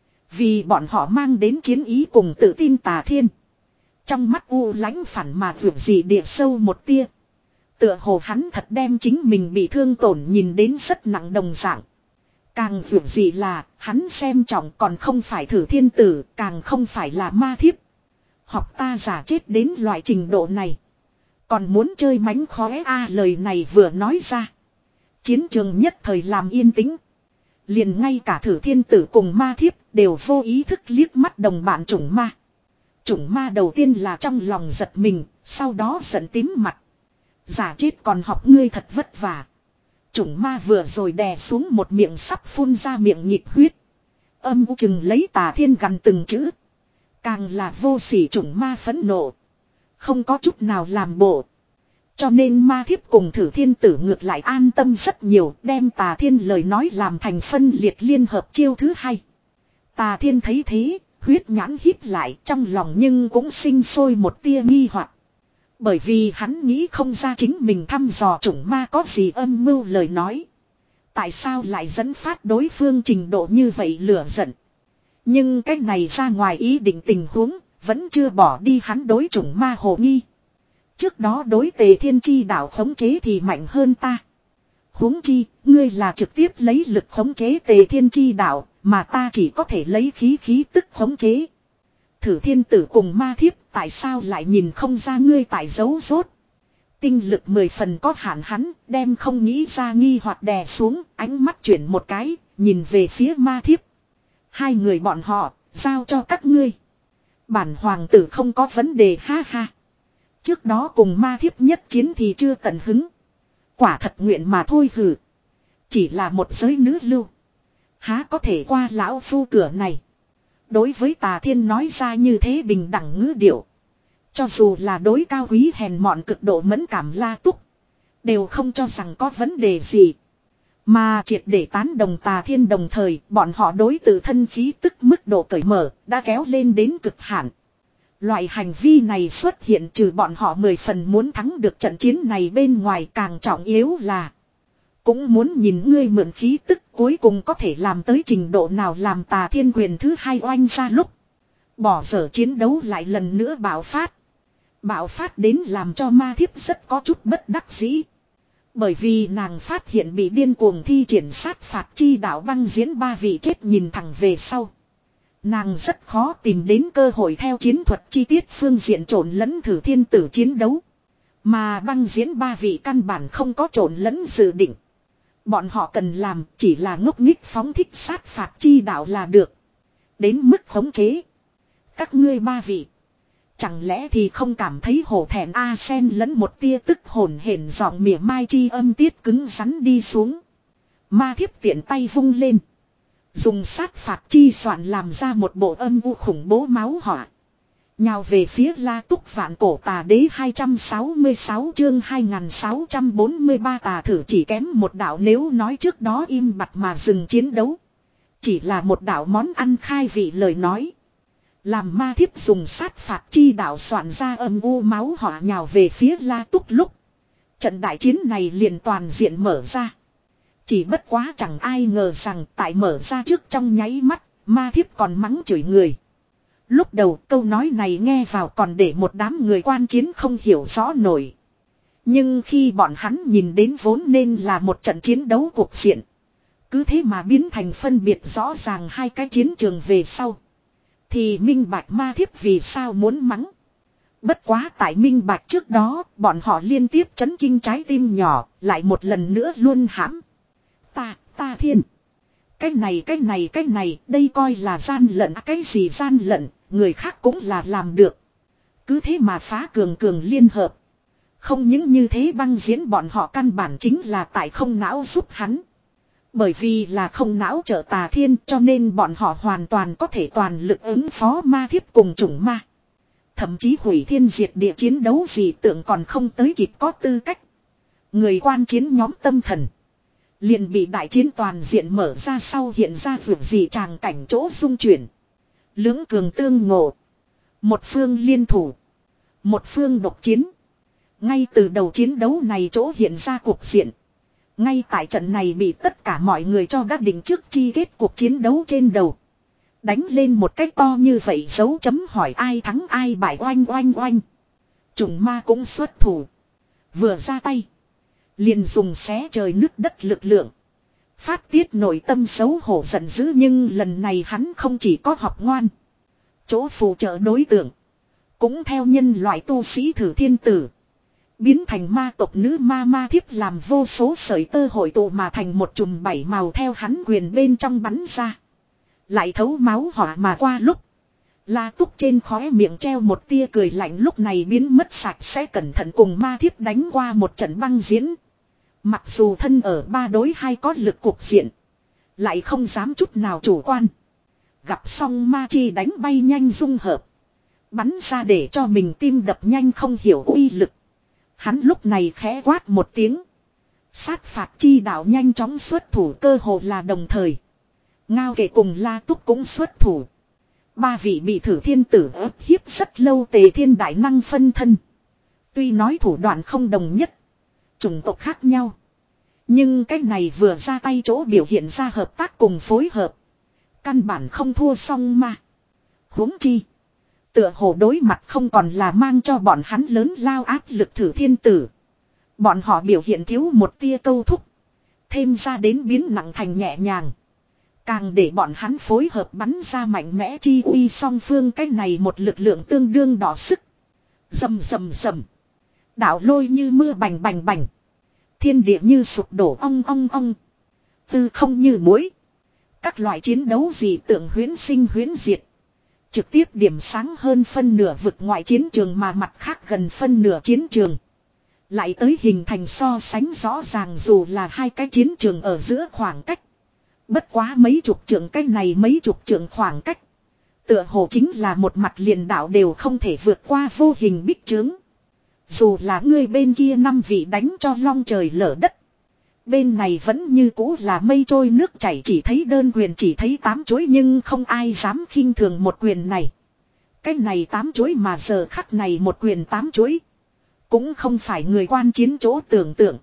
vì bọn họ mang đến chiến ý cùng tự tin Tà Thiên. Trong mắt u lãnh phản mà vượt gì địa sâu một tia. Tựa hồ hắn thật đem chính mình bị thương tổn nhìn đến rất nặng đồng dạng. Càng vượt gì là, hắn xem trọng còn không phải thử thiên tử, càng không phải là ma thiếp. Học ta giả chết đến loại trình độ này. Còn muốn chơi mánh khóe a lời này vừa nói ra. Chiến trường nhất thời làm yên tĩnh. Liền ngay cả thử thiên tử cùng ma thiếp đều vô ý thức liếc mắt đồng bạn chủng ma. Chủng ma đầu tiên là trong lòng giật mình, sau đó giận tím mặt. Giả chết còn học ngươi thật vất vả. Chủng ma vừa rồi đè xuống một miệng sắp phun ra miệng nhịp huyết. Âm u chừng lấy Tà Thiên gần từng chữ. Càng là vô sỉ chủng ma phẫn nộ. Không có chút nào làm bộ. Cho nên ma thiếp cùng thử thiên tử ngược lại an tâm rất nhiều. Đem Tà Thiên lời nói làm thành phân liệt liên hợp chiêu thứ hai. Tà Thiên thấy thế, Huyết nhãn híp lại trong lòng nhưng cũng sinh sôi một tia nghi hoặc. Bởi vì hắn nghĩ không ra chính mình thăm dò chủng ma có gì âm mưu lời nói. Tại sao lại dẫn phát đối phương trình độ như vậy lửa giận. Nhưng cái này ra ngoài ý định tình huống, vẫn chưa bỏ đi hắn đối chủng ma hồ nghi. Trước đó đối Tề Thiên Chi đạo khống chế thì mạnh hơn ta. Huống chi, ngươi là trực tiếp lấy lực khống chế Tề Thiên Chi đạo, mà ta chỉ có thể lấy khí khí tức khống chế. Thử thiên tử cùng ma thiếp tại sao lại nhìn không ra ngươi tại dấu rốt. Tinh lực mười phần có hạn hắn, đem không nghĩ ra nghi hoặc đè xuống, ánh mắt chuyển một cái, nhìn về phía ma thiếp. Hai người bọn họ, giao cho các ngươi. Bản hoàng tử không có vấn đề ha ha. Trước đó cùng ma thiếp nhất chiến thì chưa tận hứng. Quả thật nguyện mà thôi hử. Chỉ là một giới nữ lưu. Há có thể qua lão phu cửa này. Đối với Tà Thiên nói ra như thế bình đẳng ngữ điệu. Cho dù là đối cao quý hèn mọn cực độ mẫn cảm La Túc. Đều không cho rằng có vấn đề gì. Mà triệt để tán đồng Tà Thiên đồng thời bọn họ đối tự thân khí tức mức độ cởi mở đã kéo lên đến cực hạn. Loại hành vi này xuất hiện trừ bọn họ mười phần muốn thắng được trận chiến này bên ngoài càng trọng yếu là. Cũng muốn nhìn ngươi mượn khí tức cuối cùng có thể làm tới trình độ nào làm Tà Thiên quyền thứ hai oanh ra lúc. Bỏ dở chiến đấu lại lần nữa bạo phát. Bạo phát đến làm cho ma thiếp rất có chút bất đắc dĩ. Bởi vì nàng phát hiện bị điên cuồng thi triển sát phạt chi đạo băng diễn ba vị chết nhìn thẳng về sau. Nàng rất khó tìm đến cơ hội theo chiến thuật chi tiết phương diện trộn lẫn thử thiên tử chiến đấu. Mà băng diễn ba vị căn bản không có trộn lẫn dự định. Bọn họ cần làm chỉ là ngốc nghích phóng thích sát phạt chi đạo là được. Đến mức khống chế. Các ngươi ba vị. Chẳng lẽ thì không cảm thấy hổ thẹn a sen lẫn một tia tức hồn hển giọng mỉa mai chi âm tiết cứng rắn đi xuống. Ma thiếp tiện tay vung lên. Dùng sát phạt chi soạn làm ra một bộ âm u khủng bố máu họa. Nhào về phía La Túc Vạn Cổ Tà Đế hai trăm sáu mươi sáu chương hai nghìn sáu trăm bốn mươi ba tà thử chỉ kém một đạo nếu nói trước đó im bặt mà dừng chiến đấu. Chỉ là một đạo món ăn khai vị lời nói. Làm ma thiếp dùng sát phạt chi đạo soạn ra âm u máu họa nhào về phía La Túc lúc. Trận đại chiến này liền toàn diện mở ra. Chỉ bất quá chẳng ai ngờ rằng tại mở ra trước trong nháy mắt, ma thiếp còn mắng chửi người. Lúc đầu câu nói này nghe vào còn để một đám người quan chiến không hiểu rõ nổi. Nhưng khi bọn hắn nhìn đến vốn nên là một trận chiến đấu cuộc diện. Cứ thế mà biến thành phân biệt rõ ràng hai cái chiến trường về sau. Thì minh bạch ma thiếp vì sao muốn mắng. Bất quá tại minh bạch trước đó, bọn họ liên tiếp chấn kinh trái tim nhỏ, lại một lần nữa luôn hãm. Ta, ta thiên. Cái này cái này cái này, đây coi là gian lận, cái gì gian lận, người khác cũng là làm được. Cứ thế mà phá cường cường liên hợp. Không những như thế băng diễn bọn họ căn bản chính là tại không não giúp hắn. Bởi vì là không não trợ Tà Thiên cho nên bọn họ hoàn toàn có thể toàn lực ứng phó ma thiếp cùng chủng ma. Thậm chí hủy thiên diệt địa chiến đấu gì tưởng còn không tới kịp có tư cách. Người quan chiến nhóm tâm thần. Liền bị đại chiến toàn diện mở ra sau hiện ra vượt gì tràng cảnh chỗ dung chuyển. Lưỡng cường tương ngộ. Một phương liên thủ. Một phương độc chiến. Ngay từ đầu chiến đấu này chỗ hiện ra cuộc diện. Ngay tại trận này bị tất cả mọi người cho đã định trước chi kết cuộc chiến đấu trên đầu. Đánh lên một cách to như vậy dấu chấm hỏi ai thắng ai bại oanh oanh oanh. Chủng ma cũng xuất thủ. Vừa ra tay. Liền dùng xé trời nứt đất lực lượng. Phát tiết nội tâm xấu hổ giận dữ nhưng lần này hắn không chỉ có học ngoan. Chỗ phụ trợ đối tượng. Cũng theo nhân loại tu sĩ thử thiên tử. Biến thành ma tộc nữ ma ma thiếp làm vô số sợi tơ hội tụ mà thành một chùm bảy màu theo hắn quyền bên trong bắn ra. Lại thấu máu hỏa mà qua lúc. La Túc trên khóe miệng treo một tia cười lạnh lúc này biến mất sạch sẽ cẩn thận cùng ma thiếp đánh qua một trận băng diễn. Mặc dù thân ở ba đối hai có lực cục diện. Lại không dám chút nào chủ quan. Gặp xong ma chi đánh bay nhanh dung hợp. Bắn ra để cho mình tim đập nhanh không hiểu uy lực. Hắn lúc này khẽ quát một tiếng. Sát phạt chi đạo nhanh chóng xuất thủ cơ hồ là đồng thời. Ngao kể cùng La Túc cũng xuất thủ. Ba vị bị thử thiên tử ức hiếp rất lâu Tề Thiên đại năng phân thân. Tuy nói thủ đoạn không đồng nhất, chủng tộc khác nhau, nhưng cái này vừa ra tay chỗ biểu hiện ra hợp tác cùng phối hợp, căn bản không thua song mà. Huống chi, tựa hồ đối mặt không còn là mang cho bọn hắn lớn lao áp lực thử thiên tử. Bọn họ biểu hiện thiếu một tia câu thúc, thêm ra đến biến nặng thành nhẹ nhàng, càng để bọn hắn phối hợp bắn ra mạnh mẽ chi uy, song phương cái này một lực lượng tương đương đỏ sức. Rầm rầm rầm, đạo lôi như mưa bành bành bành, thiên địa như sụp đổ ong ong ong, tư không như muối. Các loại chiến đấu dị tượng huyễn sinh huyễn diệt, trực tiếp điểm sáng hơn phân nửa vực ngoại chiến trường, mà mặt khác gần phân nửa chiến trường lại tới hình thành so sánh rõ ràng, dù là hai cái chiến trường ở giữa khoảng cách bất quá mấy chục trượng, cái này mấy chục trượng khoảng cách tựa hồ chính là một mặt liền đạo đều không thể vượt qua vô hình bích chướng. Dù là ngươi bên kia năm vị đánh cho long trời lở đất, bên này vẫn như cũ là mây trôi nước chảy, chỉ thấy đơn quyền chỉ thấy tám chuỗi, nhưng không ai dám khinh thường một quyền này. Cái này tám chuỗi mà giờ khắc này một quyền tám chuỗi, cũng không phải người quan chiến chỗ tưởng tượng.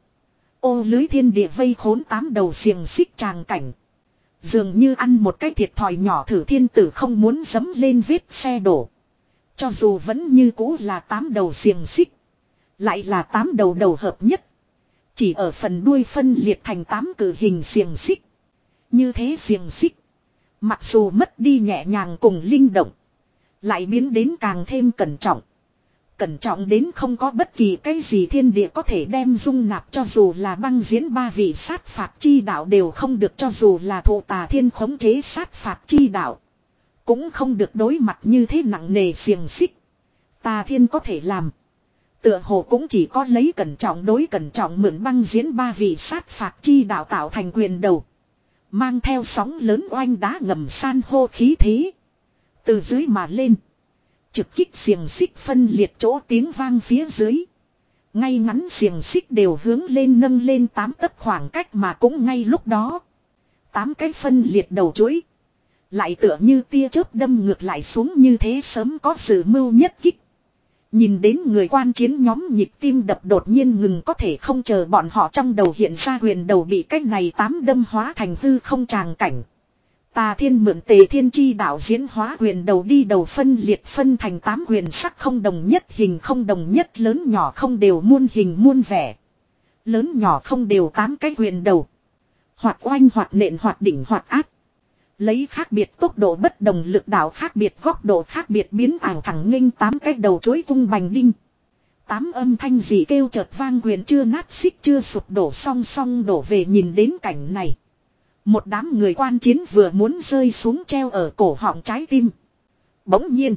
Ô lưới thiên địa vây khốn tám đầu xiềng xích tràng cảnh. Dường như ăn một cái thiệt thòi nhỏ, thử thiên tử không muốn dấm lên vết xe đổ. Cho dù vẫn như cũ là tám đầu xiềng xích, lại là tám đầu đầu hợp nhất, chỉ ở phần đuôi phân liệt thành tám cử hình xiềng xích. Như thế xiềng xích, mặc dù mất đi nhẹ nhàng cùng linh động, lại biến đến càng thêm cẩn trọng. Cẩn trọng đến không có bất kỳ cái gì thiên địa có thể đem dung nạp, cho dù là băng diễn ba vị sát phạt chi đạo đều không được, cho dù là thụ tà thiên khống chế sát phạt chi đạo cũng không được đối mặt như thế nặng nề xiềng xích. Tà thiên có thể làm, tựa hồ cũng chỉ có lấy cẩn trọng đối cẩn trọng, mượn băng diễn ba vị sát phạt chi đạo tạo thành quyền đầu, mang theo sóng lớn oanh đá ngầm san hô khí thế, từ dưới mà lên, trực kích xiềng xích phân liệt chỗ, tiếng vang phía dưới. Ngay ngắn xiềng xích đều hướng lên nâng lên tám tấc khoảng cách, mà cũng ngay lúc đó, tám cái phân liệt đầu chuỗi lại tựa như tia chớp đâm ngược lại xuống, như thế sớm có sự mưu nhất kích. Nhìn đến người quan chiến nhóm nhịp tim đập đột nhiên ngừng, có thể không chờ bọn họ trong đầu hiện ra huyền đầu bị cách này tám đâm hóa thành hư không tràng cảnh. Tà thiên mượn Tề Thiên chi đạo diễn hóa huyền đầu đi đầu phân liệt phân thành tám huyền sắc không đồng nhất, hình không đồng nhất, lớn nhỏ không đều, muôn hình muôn vẻ. Lớn nhỏ không đều tám cái huyền đầu, hoặc oanh hoặc nện hoặc đỉnh hoặc áp, lấy khác biệt tốc độ bất đồng, lực đạo khác biệt, góc độ khác biệt, biến ảo thẳng nghênh tám cái đầu chối cung bành đinh. Tám âm thanh dị kêu chợt vang, quyền chưa nát xích chưa sụp đổ song song đổ về. Nhìn đến cảnh này, một đám người quan chiến vừa muốn rơi xuống treo ở cổ họng trái tim. Bỗng nhiên,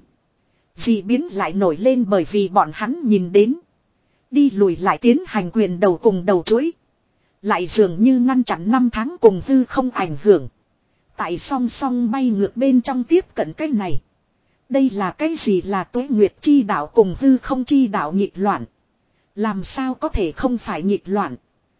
dị biến lại nổi lên, bởi vì bọn hắn nhìn đến đi lùi lại tiến hành quyền đầu cùng đầu chuỗi, lại dường như ngăn chặn năm tháng cùng hư không ảnh hưởng, tại song song bay ngược bên trong tiếp cận cái này. Đây là cái gì? Là Tuế Nguyệt chi đạo cùng hư không chi đạo nghịch loạn. Làm sao có thể không phải nghịch loạn?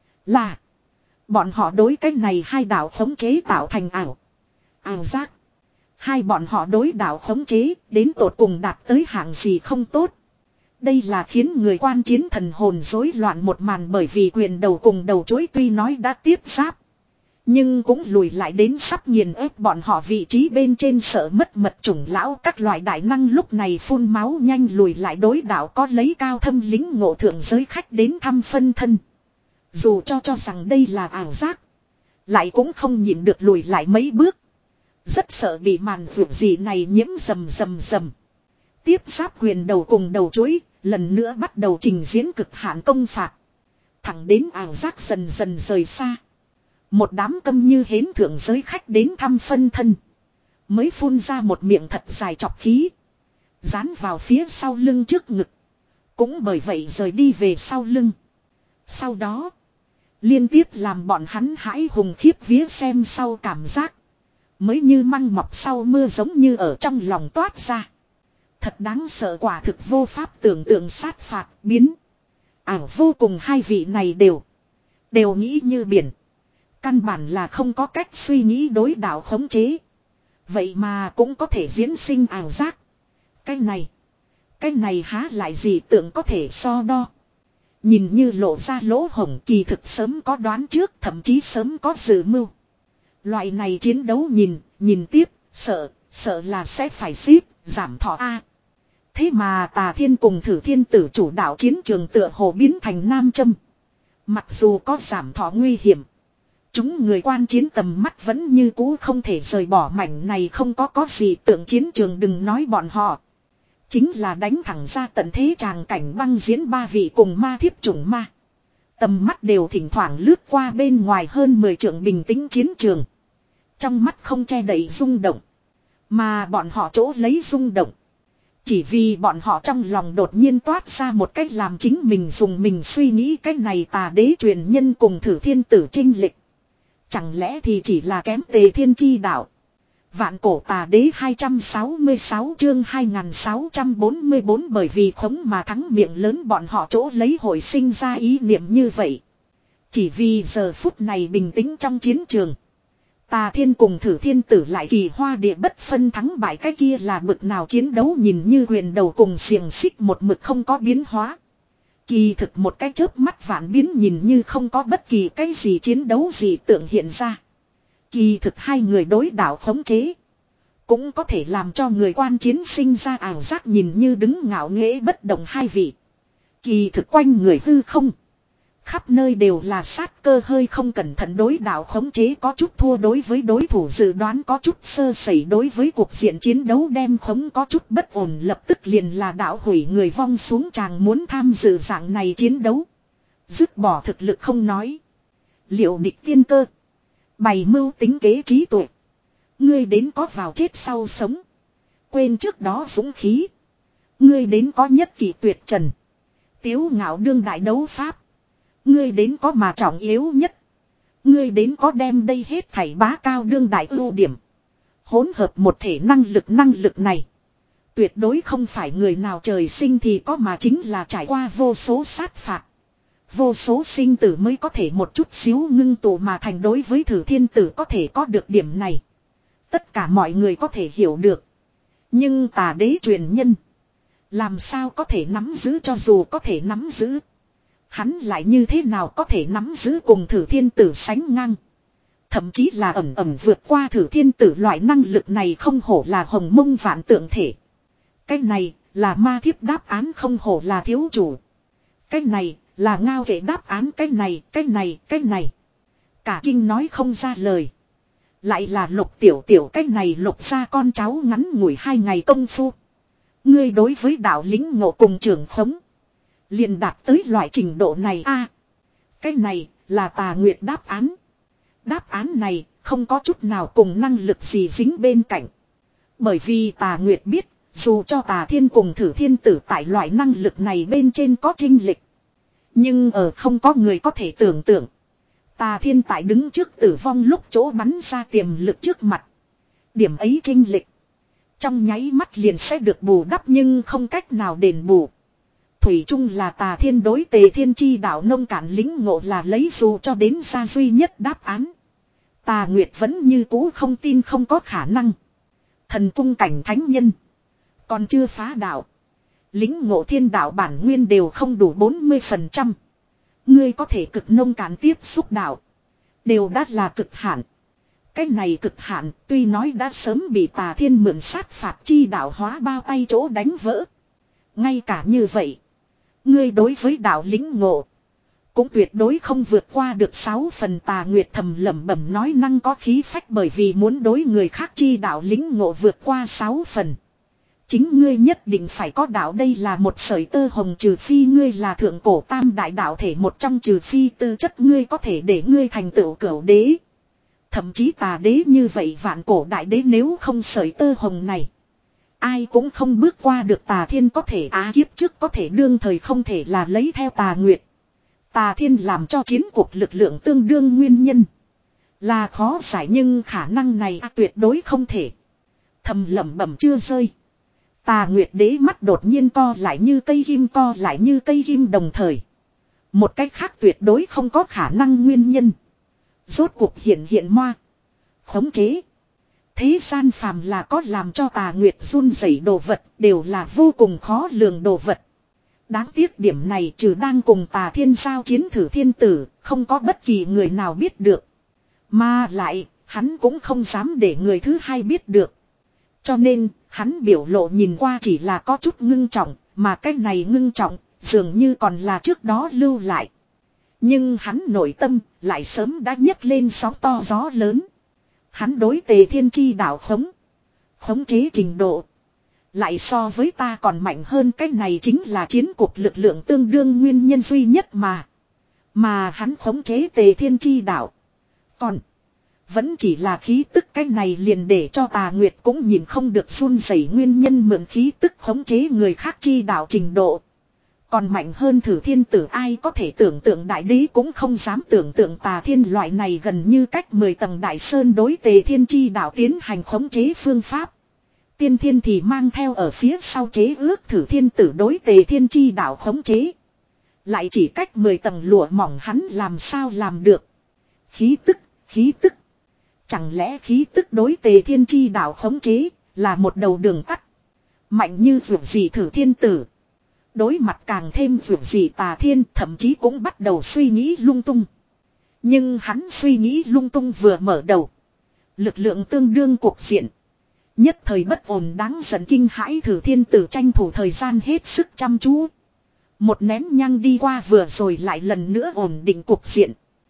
Là bọn họ đối cái này hai đạo khống chế tạo thành ảo ảo giác. Hai bọn họ đối đạo khống chế đến tột cùng đạt tới hạng gì không tốt. Đây là khiến người quan chiến thần hồn rối loạn một màn, bởi vì quyền đầu cùng đầu chuỗi tuy nói đã tiếp giáp, nhưng cũng lùi lại đến sắp nghiền ép bọn họ vị trí bên trên, sợ mất mật chủng lão các loại đại năng lúc này phun máu nhanh lùi lại. Đối đạo có lấy cao thâm lính ngộ thượng giới khách đến thăm phân thân, dù cho cho rằng đây là ảo giác, lại cũng không nhịn được lùi lại mấy bước, rất sợ bị màn vượt gì này nhiễm. Rầm rầm rầm, tiếp giáp quyền đầu cùng đầu chuỗi lần nữa bắt đầu trình diễn cực hạn công phạt, thẳng đến ảo giác dần dần rời xa. Một đám câm như hến thượng giới khách đến thăm phân thân mới phun ra một miệng thật dài chọc khí, dán vào phía sau lưng trước ngực, cũng bởi vậy rời đi về sau lưng. Sau đó liên tiếp làm bọn hắn hãi hùng khiếp vía xem sau cảm giác, mới như măng mọc sau mưa giống như ở trong lòng toát ra. Thật đáng sợ, quả thực vô pháp tưởng tượng, sát phạt biến ảo vô cùng. Hai vị này đều đều nghĩ như biển, căn bản là không có cách suy nghĩ đối đạo khống chế. Vậy mà cũng có thể diễn sinh ảo giác. Cái này. Cái này há lại gì tưởng có thể so đo. Nhìn như lộ ra lỗ hổng, kỳ thực sớm có đoán trước, thậm chí sớm có dự mưu. Loại này chiến đấu nhìn, nhìn tiếp, sợ, sợ là sẽ phải xíp, giảm thọ A. Thế mà Tà Thiên cùng Thử Thiên Tử chủ đạo chiến trường tựa hồ biến thành nam châm. Mặc dù có giảm thọ nguy hiểm, chúng người quan chiến tầm mắt vẫn như cũ không thể rời bỏ mảnh này, không có có gì tượng chiến trường, đừng nói bọn họ. Chính là đánh thẳng ra tận thế tràng cảnh băng diễn ba vị cùng ma thiếp chủng ma. Tầm mắt đều thỉnh thoảng lướt qua bên ngoài hơn mười trượng bình tĩnh chiến trường. Trong mắt không che đậy rung động. Mà bọn họ chỗ lấy rung động. Chỉ vì bọn họ trong lòng đột nhiên toát ra một cách làm chính mình dùng mình suy nghĩ, cách này Tà Đế truyền nhân cùng Thử Thiên Tử chênh lệch. Chẳng lẽ thì chỉ là kém Tề Thiên chi đạo. Vạn Cổ Tà Đế hai trăm sáu mươi sáu chương hai nghìn sáu trăm bốn mươi bốn, bởi vì khống mà thắng miệng lớn bọn họ chỗ lấy hồi sinh ra ý niệm như vậy. Chỉ vì giờ phút này bình tĩnh trong chiến trường. Tà Thiên cùng Thử Thiên Tử lại kỳ hoa địa bất phân thắng bại, cái kia là bực nào chiến đấu, nhìn như huyền đầu cùng xiềng xích một mực không có biến hóa. Kỳ thực một cái chớp mắt vạn biến, nhìn như không có bất kỳ cái gì chiến đấu gì tượng hiện ra. Kỳ thực hai người đối đảo khống chế cũng có thể làm cho người quan chiến sinh ra ảo giác, nhìn như đứng ngạo nghễ bất động hai vị. Kỳ thực quanh người hư không, khắp nơi đều là sát cơ, hơi không cẩn thận đối đảo khống chế có chút thua, đối với đối thủ dự đoán có chút sơ sẩy, đối với cuộc diện chiến đấu đem khống có chút bất ổn, lập tức liền là đảo hủy người vong xuống tràng. Muốn tham dự dạng này chiến đấu, dứt bỏ thực lực không nói, liệu địch tiên cơ, bày mưu tính kế trí tuệ, ngươi đến có vào chết sau sống, quên trước đó dũng khí, ngươi đến có nhất kỳ tuyệt trần, tiếu ngạo đương đại đấu pháp, ngươi đến có mà trọng yếu nhất, ngươi đến có đem đây hết thảy bá cao đương đại ưu điểm, hỗn hợp một thể năng lực. Năng lực này tuyệt đối không phải người nào trời sinh thì có, mà chính là trải qua vô số sát phạt, vô số sinh tử mới có thể một chút xíu ngưng tụ mà thành. Đối với Thử Thiên Tử có thể có được điểm này, tất cả mọi người có thể hiểu được. Nhưng Tà Đế truyền nhân làm sao có thể nắm giữ, cho dù có thể nắm giữ, hắn lại như thế nào có thể nắm giữ cùng Thử Thiên Tử sánh ngang. Thậm chí là ẩm ẩm vượt qua Thử Thiên Tử. Loại năng lực này không hổ là hồng mông vạn tượng thể. Cái này là ma thiếp đáp án, không hổ là thiếu chủ. Cái này là ngao kệ đáp án, cái này, cái này, cái này. Cả kinh nói không ra lời. Lại là Lục tiểu tiểu, cái này Lục ra con cháu ngắn ngủi hai ngày công phu. Ngươi đối với đạo lĩnh ngộ cùng trưởng khống liền đạt tới loại trình độ này a. À, cái này là Tà Nguyệt đáp án. Đáp án này không có chút nào cùng năng lực gì dính bên cạnh. Bởi vì Tà Nguyệt biết, dù cho Tà Thiên cùng Thử Thiên Tử tại loại năng lực này bên trên có chênh lệch, nhưng ở không có người có thể tưởng tượng Tà Thiên tại đứng trước tử vong lúc chỗ bắn ra tiềm lực trước mặt, điểm ấy chênh lệch trong nháy mắt liền sẽ được bù đắp, nhưng không cách nào đền bù. Thủy chung là Tà Thiên đối Tề Thiên chi đạo nông cạn lĩnh ngộ là lấy dù cho đến ra duy nhất đáp án. Tà Nguyệt vẫn như cũ không tin không có khả năng. Thần cung cảnh thánh nhân còn chưa phá đạo, lĩnh ngộ thiên đạo bản nguyên đều không đủ bốn mươi phần trăm. Ngươi có thể cực nông cạn tiếp xúc đạo, đều đã là cực hạn. Cái này cực hạn tuy nói đã sớm bị Tà Thiên mượn sát phạt chi đạo hóa bao tay chỗ đánh vỡ. Ngay cả như vậy, ngươi đối với đạo lĩnh ngộ cũng tuyệt đối không vượt qua được sáu phần. Tà Nguyệt thầm lẩm bẩm nói năng có khí phách, bởi vì muốn đối người khác chi đạo lĩnh ngộ vượt qua sáu phần, chính ngươi nhất định phải có đạo. Đây là một sợi tơ hồng, trừ phi ngươi là thượng cổ tam đại đạo thể một trong, trừ phi tư chất ngươi có thể để ngươi thành tựu cửu đế. Thậm chí Tà Đế như vậy vạn cổ đại đế nếu không sợi tơ hồng này, ai cũng không bước qua được. Tà Thiên có thể á kiếp trước có thể đương thời không thể là lấy theo Tà Nguyệt. Tà Thiên làm cho chiến cuộc lực lượng tương đương nguyên nhân là khó giải, nhưng khả năng này à, tuyệt đối không thể. Thầm lẩm bẩm chưa rơi, Tà Nguyệt đế mắt đột nhiên co lại như cây kim, co lại như cây kim đồng thời. Một cách khác tuyệt đối không có khả năng nguyên nhân rốt cuộc hiện hiện moa khống chế. Thế gian phàm là có làm cho tà nguyệt run rẩy đồ vật đều là vô cùng khó lường đồ vật. Đáng tiếc điểm này trừ đang cùng tà thiên giao chiến thử thiên tử, không có bất kỳ người nào biết được. Mà lại, hắn cũng không dám để người thứ hai biết được. Cho nên, hắn biểu lộ nhìn qua chỉ là có chút ngưng trọng, mà cái này ngưng trọng, dường như còn là trước đó lưu lại. Nhưng hắn nội tâm, lại sớm đã nhấc lên sóng to gió lớn. Hắn đối Tề Thiên Chi đạo khống. Khống chế trình độ. Lại so với ta còn mạnh hơn, cái này chính là chiến cuộc lực lượng tương đương nguyên nhân duy nhất mà. Mà hắn khống chế Tề Thiên Chi đạo. Còn. Vẫn chỉ là khí tức, cái này liền để cho Tà Nguyệt cũng nhìn không được run rẩy nguyên nhân mượn khí tức khống chế người khác chi đạo trình độ. Còn mạnh hơn thử thiên tử, ai có thể tưởng tượng, đại đế cũng không dám tưởng tượng Tà Thiên loại này gần như cách mười tầng đại sơn đối Tề Thiên Chi đạo tiến hành khống chế phương pháp. Tiên Thiên thì mang theo ở phía sau chế ước thử thiên tử đối Tề Thiên Chi đạo khống chế. Lại chỉ cách mười tầng lụa mỏng, hắn làm sao làm được. Khí tức, khí tức. Chẳng lẽ khí tức đối Tề Thiên Chi đạo khống chế là một đầu đường tắt. Mạnh như vượt gì thử thiên tử. Đối mặt càng thêm vượt gì Tà Thiên, thậm chí cũng bắt đầu suy nghĩ lung tung. Nhưng hắn suy nghĩ lung tung vừa mở đầu. Lực lượng tương đương cuộc diện. Nhất thời bất ổn đáng giận kinh hãi, thử thiên tử tranh thủ thời gian hết sức chăm chú. Một nén nhang đi qua vừa rồi lại lần nữa ổn định cuộc diện.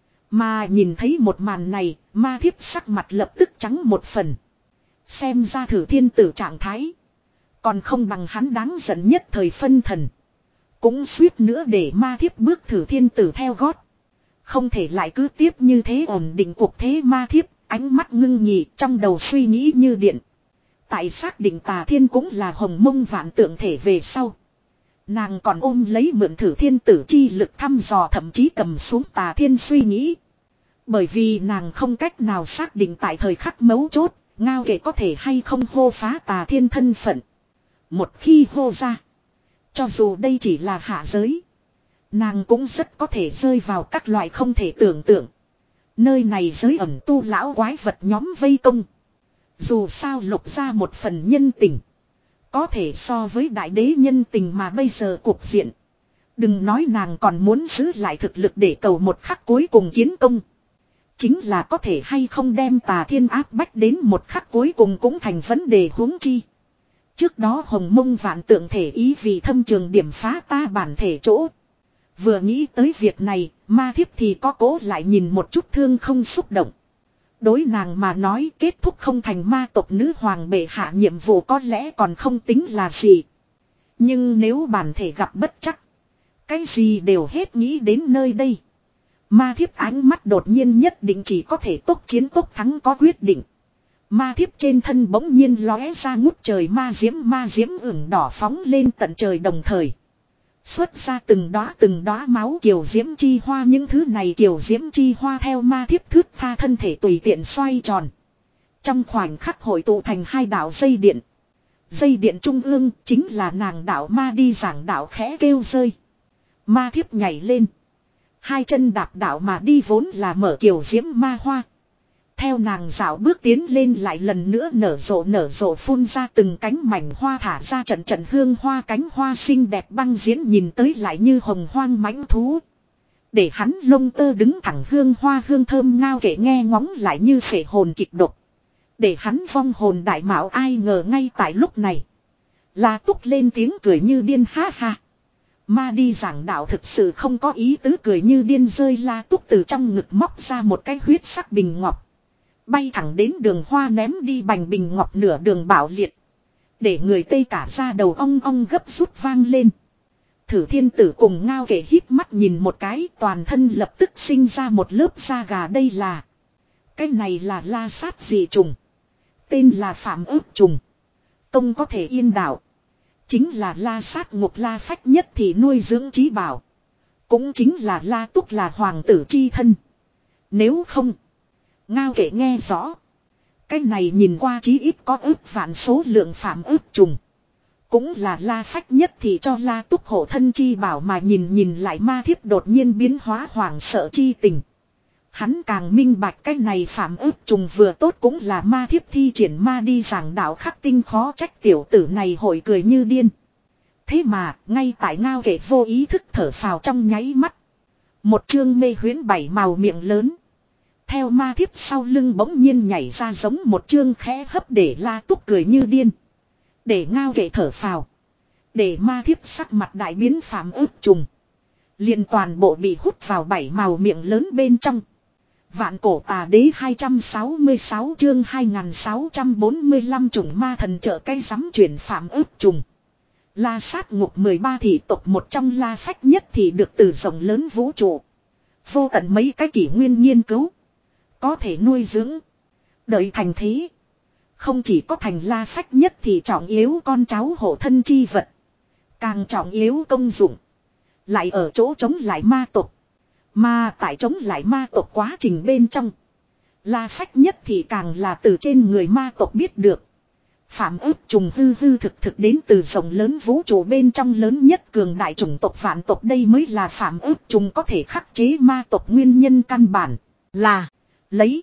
Mà nhìn thấy một màn này, Ma Thiếp sắc mặt lập tức trắng một phần. Xem ra thử thiên tử trạng thái còn không bằng hắn đáng giận nhất thời phân thần. Cũng suýt nữa để Ma Thiếp bước thử thiên tử theo gót. Không thể lại cứ tiếp như thế ổn định cuộc thế. Ma Thiếp ánh mắt ngưng nhị, trong đầu suy nghĩ như điện. Tại xác định Tà Thiên cũng là hồng mông vạn tượng thể về sau, nàng còn ôm lấy mượn thử thiên tử chi lực thăm dò, thậm chí cầm xuống Tà Thiên suy nghĩ. Bởi vì nàng không cách nào xác định tại thời khắc mấu chốt, Ngao Kệ có thể hay không hô phá Tà Thiên thân phận. Một khi hô ra, cho dù đây chỉ là hạ giới, nàng cũng rất có thể rơi vào các loại không thể tưởng tượng. Nơi này giới ẩn tu lão quái vật nhóm vây công. Dù sao lục ra một phần nhân tình, có thể so với đại đế nhân tình, mà bây giờ cuộc diện. Đừng nói nàng còn muốn giữ lại thực lực để cầu một khắc cuối cùng kiến công. Chính là có thể hay không đem Tà Thiên áp bách đến một khắc cuối cùng cũng thành vấn đề, huống chi. Trước đó hồng mông vạn tượng thể ý vì thâm trường điểm phá ta bản thể chỗ. Vừa nghĩ tới việc này, Ma Thiếp thì có cố lại nhìn một chút thương không xúc động. Đối nàng mà nói, kết thúc không thành ma tộc nữ hoàng bệ hạ nhiệm vụ có lẽ còn không tính là gì. Nhưng nếu bản thể gặp bất chắc, cái gì đều hết nghĩ đến nơi đây. Ma Thiếp ánh mắt đột nhiên nhất định chỉ có thể tốc chiến tốc thắng có quyết định. Ma Thiếp trên thân bỗng nhiên lóe ra ngút trời ma diễm, ma diễm ửng đỏ phóng lên tận trời, đồng thời xuất ra từng đóa từng đóa máu kiều diễm chi hoa. Những thứ này kiều diễm chi hoa theo Ma Thiếp thướt tha thân thể tùy tiện xoay tròn, trong khoảnh khắc hội tụ thành hai đạo dây điện. Dây điện trung ương chính là nàng đạo ma đi giảng đạo, khẽ kêu rơi. Ma Thiếp nhảy lên, hai chân đạp đạo mà đi, vốn là mở kiều diễm ma hoa. Theo nàng dạo bước tiến lên lại lần nữa nở rộ nở rộ, phun ra từng cánh mảnh hoa, thả ra trận trận hương hoa, cánh hoa xinh đẹp băng diễn nhìn tới lại như hồng hoang mãnh thú. Để hắn lông tơ đứng thẳng, hương hoa hương thơm Ngao Kệ nghe ngóng lại như phệ hồn kịch độc. Để hắn vong hồn đại mạo. Ai ngờ ngay tại lúc này, La Túc lên tiếng cười như điên, ha ha. Ma đi giảng đạo thực sự không có ý tứ cười như điên rơi. La Túc từ trong ngực móc ra một cái huyết sắc bình ngọc, bay thẳng đến đường hoa ném đi, bành bình ngọc nửa đường bạo liệt, để người tây cả ra đầu ong ong gấp rút vang lên. Thử thiên tử cùng Ngao Kệ híp mắt nhìn một cái, toàn thân lập tức sinh ra một lớp da gà. Đây là, cái này là la sát dị trùng, tên là phạm ức trùng, công có thể yên đạo, chính là la sát ngục la phách nhất thì nuôi dưỡng trí bảo, cũng chính là La Túc là hoàng tử chi thân. Nếu không, Ngao Kệ nghe rõ, cái này nhìn qua chí ít có ước vạn số lượng phạm ước trùng, cũng là La Phách nhất thì cho La Túc hộ thân chi bảo. Mà nhìn nhìn lại, Ma Thiếp đột nhiên biến hóa hoảng sợ chi tình. Hắn càng minh bạch cái này phạm ức trùng vừa tốt cũng là ma thiếp thi triển ma đi giảng đạo khắc tinh, khó trách tiểu tử này hội cười như điên. Thế mà, ngay tại Ngao Kệ vô ý thức thở phào trong nháy mắt. Một chương mê huyễn bảy màu miệng lớn. Theo ma thiếp sau lưng bỗng nhiên nhảy ra giống một chương khẽ hấp để La Túc cười như điên. Để Ngao Kệ thở phào. Để ma thiếp sắc mặt đại biến phạm ức trùng. Liền toàn bộ bị hút vào bảy màu miệng lớn bên trong. Vạn cổ tà đế hai trăm sáu mươi sáu chương hai nghìn sáu trăm bốn mươi lăm chủng ma thần trợ cây sắm chuyển phạm ức trùng. La sát ngục mười ba thị tộc một trong La Phách nhất thì được từ rộng lớn vũ trụ. Vô tận mấy cái kỷ nguyên nghiên cứu. Có thể nuôi dưỡng. Đợi thành thế. Không chỉ có thành La Phách nhất thì trọng yếu con cháu hộ thân chi vật. Càng trọng yếu công dụng. Lại ở chỗ chống lại ma tộc. Mà tại chống lại ma tộc quá trình bên trong. La Phách nhất thì càng là từ trên người ma tộc biết được. Phạm ức trùng hư hư thực thực đến từ rộng lớn vũ trụ bên trong lớn nhất cường đại chủng tộc vạn tộc, đây mới là phạm ức trùng có thể khắc chế ma tộc nguyên nhân căn bản. Là lấy.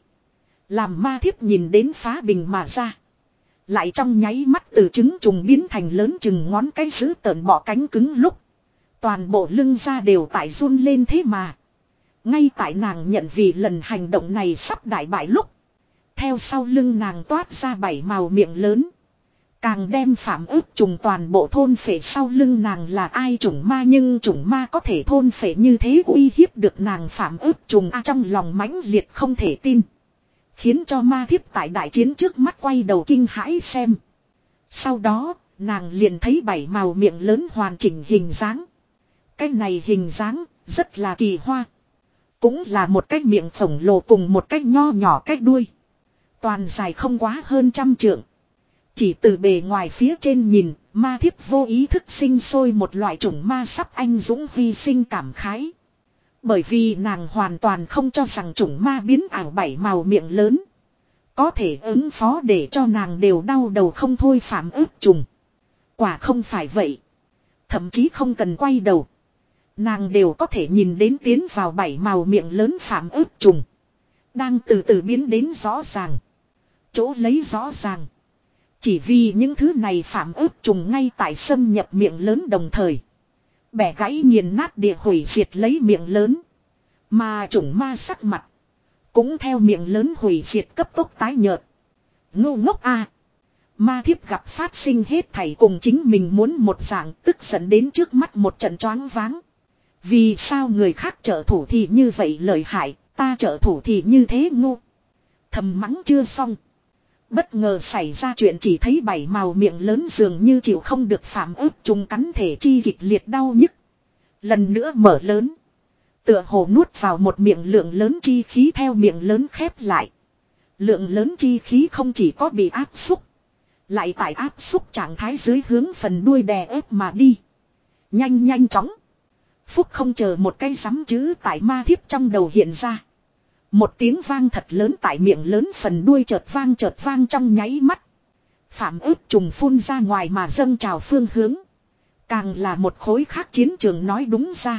Làm ma thiếp nhìn đến phá bình mà ra. Lại trong nháy mắt từ trứng trùng biến thành lớn chừng ngón cái giữ tợn bỏ cánh cứng lúc. Toàn bộ lưng ra đều tại run lên thế mà. Ngay tại nàng nhận vì lần hành động này sắp đại bại lúc. Theo sau lưng nàng toát ra bảy màu miệng lớn. Càng đem phạm ức trùng toàn bộ thôn phệ, sau lưng nàng là ai chủng ma, nhưng chủng ma có thể thôn phệ như thế uy hiếp được nàng phạm ức trùng a, trong lòng mãnh liệt không thể tin. Khiến cho ma thiếp tại đại chiến trước mắt quay đầu kinh hãi xem. Sau đó, nàng liền thấy bảy màu miệng lớn hoàn chỉnh hình dáng. Cái này hình dáng, rất là kỳ hoa. Cũng là một cái miệng khổng lồ cùng một cái nho nhỏ cái đuôi. Toàn dài không quá hơn trăm trượng. Chỉ từ bề ngoài phía trên nhìn, ma thiếp vô ý thức sinh sôi một loại chủng ma sắp anh dũng hy sinh cảm khái. Bởi vì nàng hoàn toàn không cho rằng chủng ma biến ảo bảy màu miệng lớn có thể ứng phó để cho nàng đều đau đầu không thôi phạm ức trùng. Quả không phải vậy. Thậm chí không cần quay đầu. Nàng đều có thể nhìn đến tiến vào bảy màu miệng lớn phạm ức trùng. Đang từ từ biến đến rõ ràng. Chỗ lấy rõ ràng. Chỉ vì những thứ này phạm ức trùng ngay tại xâm nhập miệng lớn đồng thời. Bẻ gãy nghiền nát địa hủy diệt lấy miệng lớn. Mà chủng ma sắc mặt. Cũng theo miệng lớn hủy diệt cấp tốc tái nhợt. Ngu ngốc a. Ma thiếp gặp phát sinh hết thảy cùng chính mình muốn một dạng, tức giận đến trước mắt một trận choáng váng. Vì sao người khác trợ thủ thì như vậy lợi hại, ta trợ thủ thì như thế ngu. Thầm mắng chưa xong. Bất ngờ xảy ra chuyện, chỉ thấy bảy màu miệng lớn dường như chịu không được phạm ức trùng cắn thể chi kịch liệt đau nhức. Lần nữa mở lớn. Tựa hồ nuốt vào một miệng lượng lớn chi khí, theo miệng lớn khép lại. Lượng lớn chi khí không chỉ có bị áp xúc. Lại tại áp xúc trạng thái dưới hướng phần đuôi đè ép mà đi. Nhanh nhanh chóng. Phúc không chờ một cái sắm chữ tại ma thiếp trong đầu hiện ra. Một tiếng vang thật lớn tại miệng lớn phần đuôi chợt vang chợt vang trong nháy mắt. Phạm ức trùng phun ra ngoài mà dâng trào phương hướng. Càng là một khối khác chiến trường, nói đúng ra.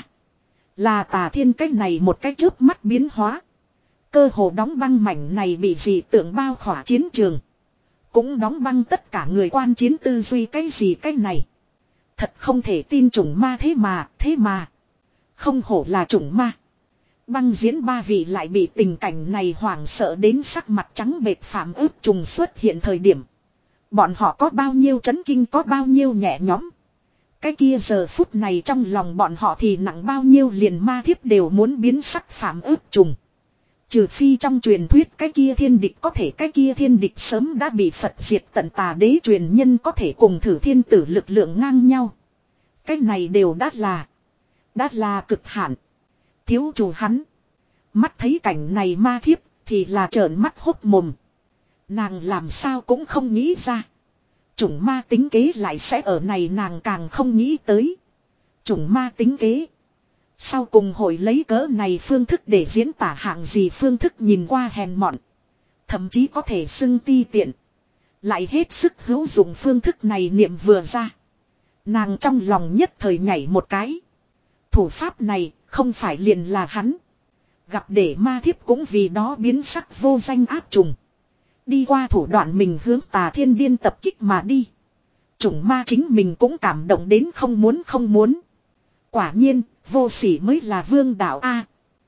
Là Tà Thiên cái này một cái chớp mắt biến hóa. Cơ hồ đóng băng mảnh này bị dị tượng bao khỏa chiến trường. Cũng đóng băng tất cả người quan chiến tư duy cái gì cái này. Thật không thể tin chủng ma thế mà, thế mà. Không hổ là chủng ma. Băng diễn ba vị lại bị tình cảnh này hoảng sợ đến sắc mặt trắng bệch. Phạm ức trùng xuất hiện thời điểm. Bọn họ có bao nhiêu chấn kinh, có bao nhiêu nhẹ nhõm. Cái kia giờ phút này trong lòng bọn họ thì nặng bao nhiêu, liền ma thiếp đều muốn biến sắc phạm ức trùng. Trừ phi trong truyền thuyết cái kia thiên địch có thể, cái kia thiên địch sớm đã bị Phật diệt tận, Tà đế truyền nhân có thể cùng thử thiên tử lực lượng ngang nhau. Cái này đều đã là, đã là cực hạn. Thiếu chủ hắn. Mắt thấy cảnh này ma thiếp thì là trợn mắt hốt mồm. Nàng làm sao cũng không nghĩ ra. Chủng ma tính kế lại sẽ ở này, nàng càng không nghĩ tới. Chủng ma tính kế. Sau cùng hội lấy cỡ này phương thức để diễn tả hạng gì, phương thức nhìn qua hèn mọn. Thậm chí có thể xưng ti tiện. Lại hết sức hữu dụng phương thức này niệm vừa ra. Nàng trong lòng nhất thời nhảy một cái. Thủ pháp này không phải liền là hắn. Gặp để ma thiếp cũng vì đó biến sắc vô danh ác trùng. Đi qua thủ đoạn mình hướng Tà Thiên điên tập kích mà đi. Chủng ma chính mình cũng cảm động đến không muốn không muốn. Quả nhiên, vô sỉ mới là vương đạo A.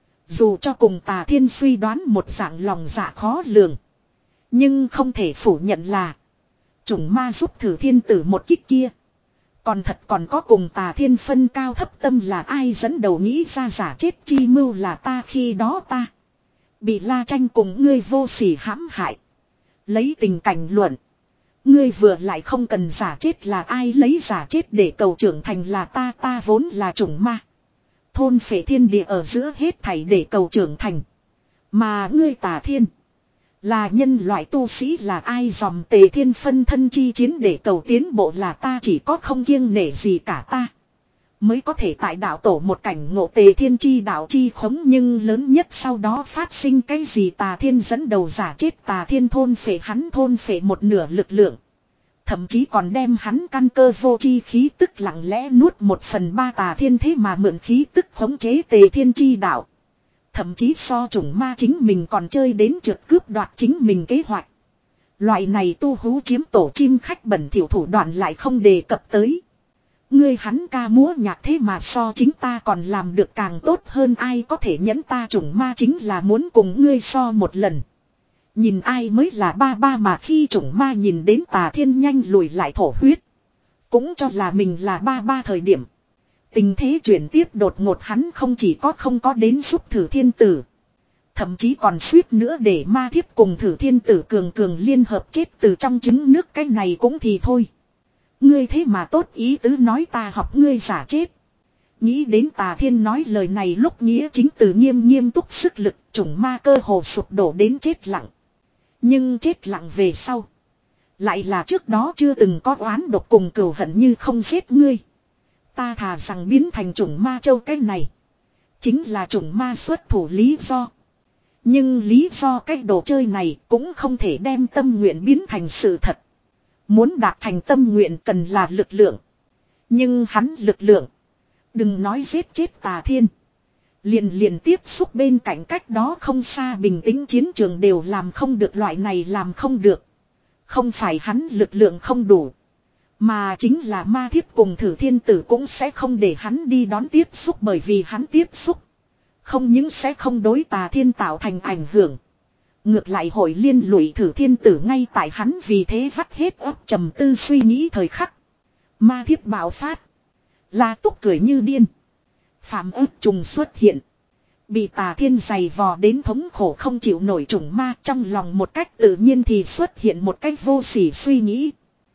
Dù cho cùng Tà Thiên suy đoán một dạng lòng dạ khó lường. Nhưng không thể phủ nhận là chủng ma giúp thử thiên tử một kích kia. Còn thật còn có cùng Tà Thiên phân cao thấp tâm là ai dẫn đầu nghĩ ra giả chết chi mưu là ta khi đó ta. Bị La Tranh cùng ngươi vô sỉ hãm hại. Lấy tình cảnh luận. Ngươi vừa lại không cần giả chết là ai lấy giả chết để cầu trưởng thành là ta ta vốn là chủng ma. Thôn phệ thiên địa ở giữa hết thảy để cầu trưởng thành. Mà ngươi Tà Thiên. Là nhân loại tu sĩ là ai dòm Tề Thiên phân thân chi chiến để cầu tiến bộ là ta chỉ có không kiêng nể gì cả ta. Mới có thể tại đạo tổ một cảnh ngộ Tề Thiên chi đạo chi khống nhưng lớn nhất sau đó phát sinh cái gì Tà Thiên dẫn đầu giả chết Tà Thiên thôn phệ hắn thôn phệ một nửa lực lượng. Thậm chí còn đem hắn căn cơ vô chi khí tức lặng lẽ nuốt một phần ba Tà Thiên thế mà mượn khí tức khống chế Tề Thiên chi đạo. Thậm chí so chủng ma chính mình còn chơi đến trượt cướp đoạt chính mình kế hoạch. Loại này tu hú chiếm tổ chim khách bẩn thỉu thủ đoạn lại không đề cập tới. Ngươi hắn ca múa nhạc thế mà so chính ta còn làm được càng tốt hơn ai có thể nhẫn ta chủng ma chính là muốn cùng ngươi so một lần. Nhìn ai mới là ba ba mà khi chủng ma nhìn đến Tà Thiên nhanh lùi lại thổ huyết. Cũng cho là mình là ba ba thời điểm. Tình thế chuyển tiếp đột ngột hắn không chỉ có không có đến giúp thử thiên tử. Thậm chí còn suýt nữa để ma thiếp cùng thử thiên tử cường cường liên hợp chết từ trong trứng nước cái này cũng thì thôi. Ngươi thế mà tốt ý tứ nói ta học ngươi giả chết. Nghĩ đến Tà Thiên nói lời này lúc nghĩa chính từ nghiêm nghiêm túc sức lực chủng ma cơ hồ sụp đổ đến chết lặng. Nhưng chết lặng về sau. Lại là trước đó chưa từng có oán độc cùng cừu hận như không giết ngươi. Ta thà rằng biến thành chủng ma châu cái này. Chính là chủng ma xuất thủ lý do. Nhưng lý do cái đồ chơi này cũng không thể đem tâm nguyện biến thành sự thật. Muốn đạt thành tâm nguyện cần là lực lượng. Nhưng hắn lực lượng. Đừng nói giết chết Tà Thiên. Liền liền tiếp xúc bên cạnh cách đó không xa bình tĩnh chiến trường đều làm không được loại này làm không được. Không phải hắn lực lượng không đủ. Mà chính là ma thiếp cùng thử thiên tử cũng sẽ không để hắn đi đón tiếp xúc bởi vì hắn tiếp xúc. Không những sẽ không đối Tà Thiên tạo thành ảnh hưởng. Ngược lại hội liên lụy thử thiên tử ngay tại hắn vì thế vắt hết óc trầm tư suy nghĩ thời khắc. Ma thiếp bạo phát. La Túc cười như điên. Phạm ức trùng xuất hiện. Bị Tà Thiên giày vò đến thống khổ không chịu nổi trùng ma trong lòng một cách tự nhiên thì xuất hiện một cách vô sỉ suy nghĩ.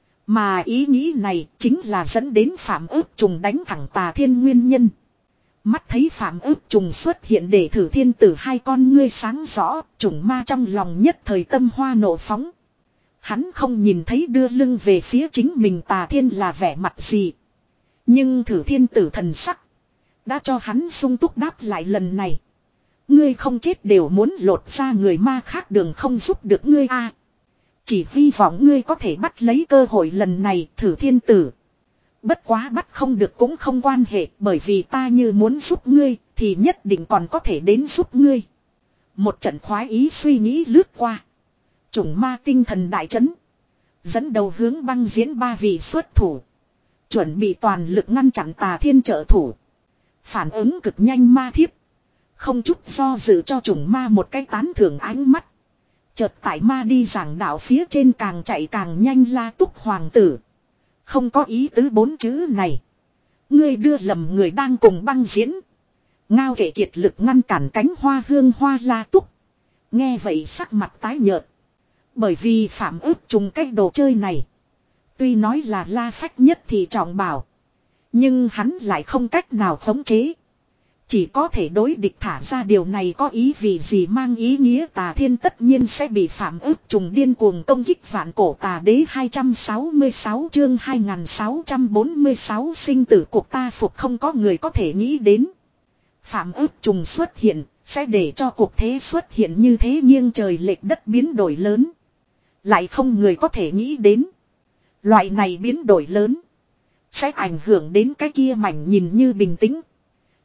Mà ý nghĩ này chính là dẫn đến Phạm ức trùng đánh thẳng Tà Thiên nguyên nhân. Mắt thấy Phạm ức trùng xuất hiện để thử thiên tử hai con ngươi sáng rõ, trùng ma trong lòng nhất thời tâm hoa nộ phóng. Hắn không nhìn thấy đưa lưng về phía chính mình Tà Thiên là vẻ mặt gì. Nhưng thử thiên tử thần sắc đã cho hắn sung túc đáp lại lần này. Ngươi không chết đều muốn lột ra người ma khác đường không giúp được ngươi a. À, chỉ hy vọng ngươi có thể bắt lấy cơ hội lần này thử thiên tử. Bất quá bắt không được cũng không quan hệ bởi vì ta như muốn giúp ngươi thì nhất định còn có thể đến giúp ngươi. Một trận khoái ý suy nghĩ lướt qua. Chủng ma tinh thần đại chấn. Dẫn đầu hướng băng diễn ba vị xuất thủ. Chuẩn bị toàn lực ngăn chặn Tà Thiên trợ thủ. Phản ứng cực nhanh ma thiếp. Không chút do dự cho chủng ma một cái tán thưởng ánh mắt. Chợt tại ma đi giảng đạo phía trên càng chạy càng nhanh La Túc hoàng tử. Không có ý tứ bốn chữ này. Ngươi đưa lầm người đang cùng băng diễn. Ngao kệ kiệt lực ngăn cản cánh hoa hương hoa La Túc. Nghe vậy sắc mặt tái nhợt. Bởi vì phạm ức trùng cái đồ chơi này. Tuy nói là La Phách nhất thì trọng bảo. Nhưng hắn lại không cách nào khống chế. Chỉ có thể đối địch thả ra điều này có ý vì gì mang ý nghĩa Tà Thiên tất nhiên sẽ bị phạm ức trùng điên cuồng công kích vạn cổ tà đế hai trăm sáu mươi sáu chương hai nghìn sáu trăm bốn mươi sáu sinh tử cuộc ta phục không có người có thể nghĩ đến. Phạm ức trùng xuất hiện sẽ để cho cuộc thế xuất hiện như thế nghiêng trời lệch đất biến đổi lớn. Lại không người có thể nghĩ đến. Loại này biến đổi lớn sẽ ảnh hưởng đến cái kia mảnh nhìn như bình tĩnh.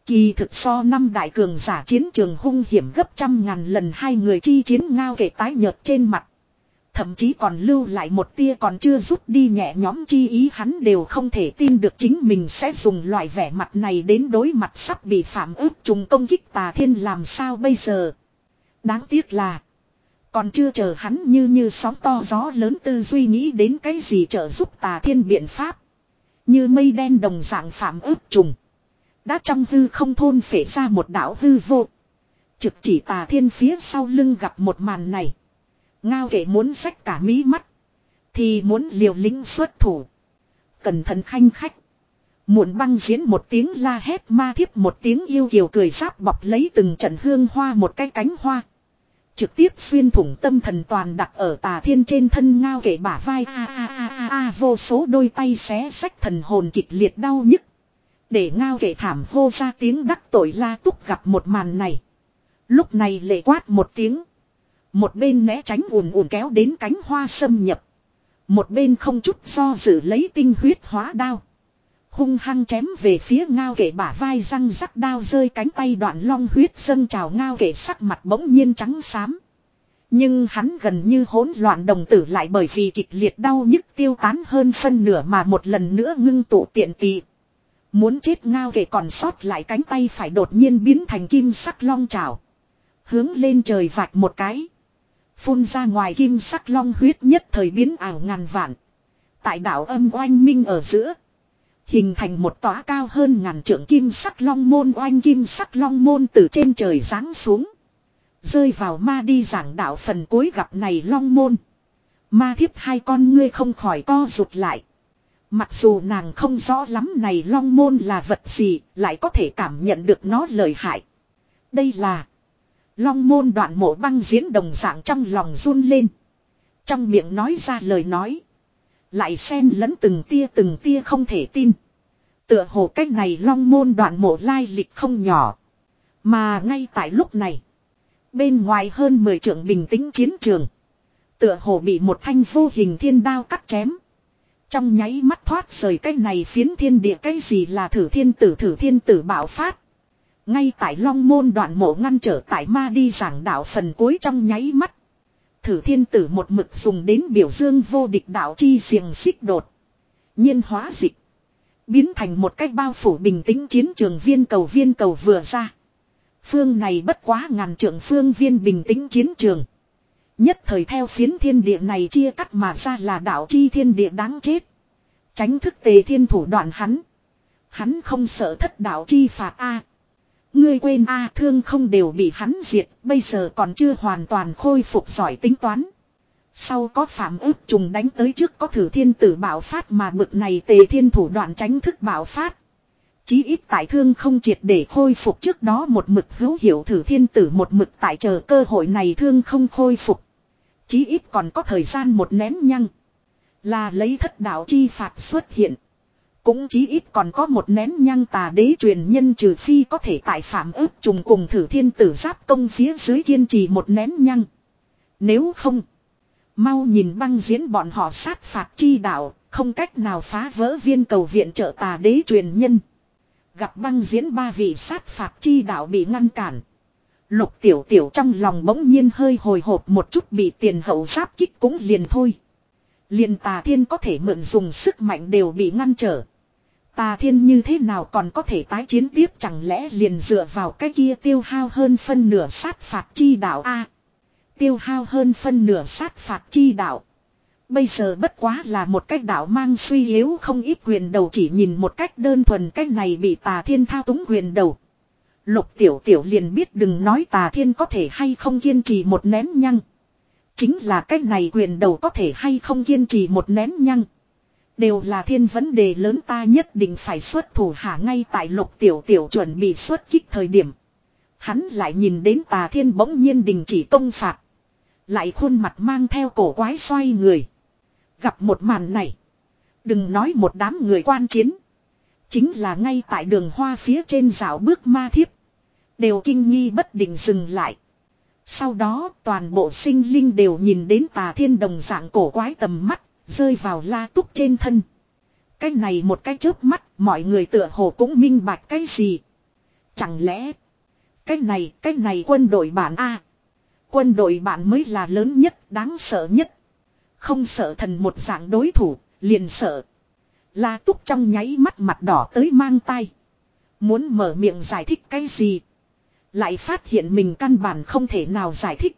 Kỳ thực so năm đại cường giả chiến trường hung hiểm gấp trăm ngàn lần, hai người chi chiến Ngao Kệ tái nhợt trên mặt. Thậm chí còn lưu lại một tia còn chưa rút đi nhẹ nhõm chi ý, hắn đều không thể tin được chính mình sẽ dùng loại vẻ mặt này đến đối mặt sắp bị Phạm Ước trùng công kích Tà Thiên, làm sao bây giờ. Đáng tiếc là còn chưa chờ hắn như như sóng to gió lớn tư duy nghĩ đến cái gì trợ giúp Tà Thiên biện pháp. Như mây đen đồng dạng Phạm Ước trùng đã trong hư không thôn phệ ra một đạo hư vô. Trực chỉ Tà Thiên phía sau lưng. Gặp một màn này, Ngao Kệ muốn xách cả mí mắt. Thì muốn liều lĩnh xuất thủ. Cẩn thận khanh khách. Muộn băng diễn một tiếng la hét, ma thiếp một tiếng yêu kiều cười giáp bọc lấy từng trận hương hoa một cái cánh hoa. Trực tiếp xuyên thủng tâm thần toàn đặt ở Tà Thiên trên thân Ngao Kệ bả vai. A a a a a, vô số đôi tay xé xách thần hồn kịch liệt đau nhức. Để Ngao Kệ thảm hô ra tiếng đắc tội. La Túc gặp một màn này, lúc này lệ quát một tiếng. Một bên né tránh ùn ùn kéo đến cánh hoa xâm nhập. Một bên không chút do dự lấy tinh huyết hóa đao. Hung hăng chém về phía Ngao Kệ bả vai, răng rắc đao rơi cánh tay đoạn long huyết dâng trào. Ngao Kệ sắc mặt bỗng nhiên trắng xám. Nhưng hắn gần như hỗn loạn đồng tử lại bởi vì kịch liệt đau nhức tiêu tán hơn phân nửa mà một lần nữa ngưng tụ tiện tỳ. Muốn chết Ngao Kệ còn sót lại cánh tay phải đột nhiên biến thành kim sắc long trảo. Hướng lên trời vạch một cái. Phun ra ngoài kim sắc long huyết nhất thời biến ảo ngàn vạn. Tại đảo âm oanh minh ở giữa, hình thành một tòa cao hơn ngàn trượng kim sắc long môn. Oanh kim sắc long môn từ trên trời giáng xuống, rơi vào ma đi giảng đạo phần cuối. Gặp này long môn, ma thiếp hai con ngươi không khỏi co rụt lại. Mặc dù nàng không rõ lắm này long môn là vật gì, lại có thể cảm nhận được nó lợi hại. Đây là Long Môn. Đoạn Mộ băng diễn đồng dạng trong lòng run lên. Trong miệng nói ra lời nói, lại xen lẫn từng tia từng tia không thể tin. Tựa hồ cách này Long Môn Đoạn Mộ lai lịch không nhỏ. Mà ngay tại lúc này, bên ngoài hơn mười trượng bình tĩnh chiến trường, tựa hồ bị một thanh vô hình thiên đao cắt chém. Trong nháy mắt thoát rời cái này phiến thiên địa. Cái gì là thử thiên tử? Thử thiên tử bạo phát. Ngay tại Long Môn Đoạn Mộ ngăn trở tại ma đi giảng đạo phần cuối trong nháy mắt, Thử thiên tử một mực dùng đến biểu dương vô địch đạo chi xiềng xích đột nhiên hóa dịch, biến thành một cách bao phủ bình tĩnh chiến trường viên cầu. Viên cầu vừa ra, phương này bất quá ngàn trượng phương viên bình tĩnh chiến trường nhất thời theo phiến thiên địa này chia cắt mà ra là đạo chi thiên địa đáng chết. Tránh thức Tề Thiên thủ đoạn hắn. Hắn không sợ thất đạo chi phạt a. Ngươi quên a, thương không đều bị hắn diệt, bây giờ còn chưa hoàn toàn khôi phục giỏi tính toán. Sau có Phạm Ước trùng đánh tới, trước có Thử thiên tử bạo phát, mà bực này Tề Thiên thủ đoạn tránh thức bạo phát. Chí ít tại thương không triệt để khôi phục trước đó một mực hữu hiệu Thử thiên tử một mực tại chờ cơ hội này thương không khôi phục. Chí ít còn có thời gian một nén nhăng. Là lấy thất đạo chi phạt xuất hiện. Cũng chí ít còn có một nén nhăng Tà đế truyền nhân, trừ phi có thể tại Phạm Ước trùng cùng Thử thiên tử giáp công phía dưới kiên trì một nén nhăng. Nếu không, mau nhìn băng diễn bọn họ sát phạt chi đạo, không cách nào phá vỡ viên cầu viện trợ Tà đế truyền nhân. Gặp băng diễn ba vị sát phạt chi đạo bị ngăn cản, Lục Tiểu Tiểu trong lòng bỗng nhiên hơi hồi hộp một chút. Bị tiền hậu giáp kích cũng liền thôi, liền Tà Thiên có thể mượn dùng sức mạnh đều bị ngăn trở. Tà Thiên như thế nào còn có thể tái chiến tiếp? Chẳng lẽ liền dựa vào cái kia tiêu hao hơn phân nửa sát phạt chi đạo a? À, tiêu hao hơn phân nửa sát phạt chi đạo, bây giờ bất quá là một cách đạo mang suy yếu không ít quyền đầu. Chỉ nhìn một cách đơn thuần cách này bị Tà Thiên thao túng quyền đầu, Lục Tiểu Tiểu liền biết đừng nói Tà Thiên có thể hay không kiên trì một nén nhăng, chính là cách này quyền đầu có thể hay không kiên trì một nén nhăng, đều là thiên vấn đề lớn. Ta nhất định phải xuất thủ hạ. Ngay tại Lục Tiểu Tiểu chuẩn bị xuất kích thời điểm, hắn lại nhìn đến Tà Thiên bỗng nhiên đình chỉ công phạt, lại khuôn mặt mang theo cổ quái xoay người. Gặp một màn này, đừng nói một đám người quan chiến, chính là ngay tại đường hoa phía trên dạo bước ma thiếp đều kinh nghi bất định dừng lại. Sau đó toàn bộ sinh linh đều nhìn đến Tà Thiên đồng dạng cổ quái tầm mắt rơi vào La Túc trên thân. Cái này một cái chớp mắt, mọi người tựa hồ cũng minh bạch cái gì. Chẳng lẽ. Cái này, cái này quân đội bạn a Quân đội bạn mới là lớn nhất, đáng sợ nhất. Không sợ thần một dạng đối thủ, liền sợ. La Túc trong nháy mắt mặt đỏ tới mang tay. Muốn mở miệng giải thích cái gì. Lại phát hiện mình căn bản không thể nào giải thích.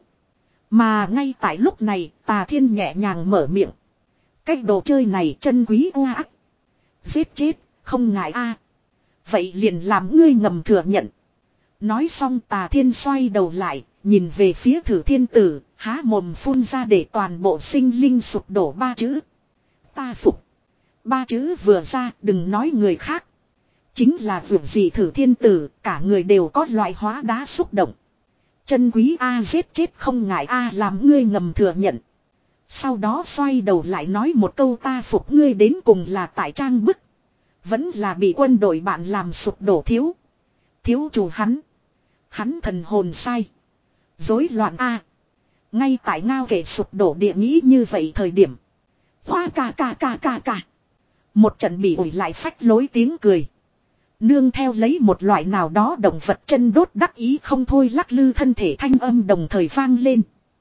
Mà ngay tại lúc này, Tà Thiên nhẹ nhàng mở miệng. Cái đồ chơi này chân quý oa ác. Giết chết, không ngại a Vậy liền làm ngươi ngầm thừa nhận. Nói xong Tà Thiên xoay đầu lại, nhìn về phía Thử Thiên Tử, há mồm phun ra để toàn bộ sinh linh sụp đổ ba chữ. Ta phục. Ba chữ vừa ra, đừng nói người khác. Chính là việc gì Thử Thiên Tử, cả người đều có loại hóa đá xúc động. Chân quý a giết chết không ngại a làm ngươi ngầm thừa nhận. Sau đó xoay đầu lại nói một câu ta phục ngươi đến cùng là tại trang bức. Vẫn là bị quân đội bạn làm sụp đổ thiếu. Thiếu chủ hắn. Hắn thần hồn sai. Rối loạn a Ngay tại ngao kể sụp đổ địa nghĩ như vậy thời điểm. Hoa ca ca ca ca ca. Một trận bị ủi lại phách lối tiếng cười. Nương theo lấy một loại nào đó động vật chân đốt đắc ý không thôi lắc lư thân thể thanh âm đồng thời vang lên.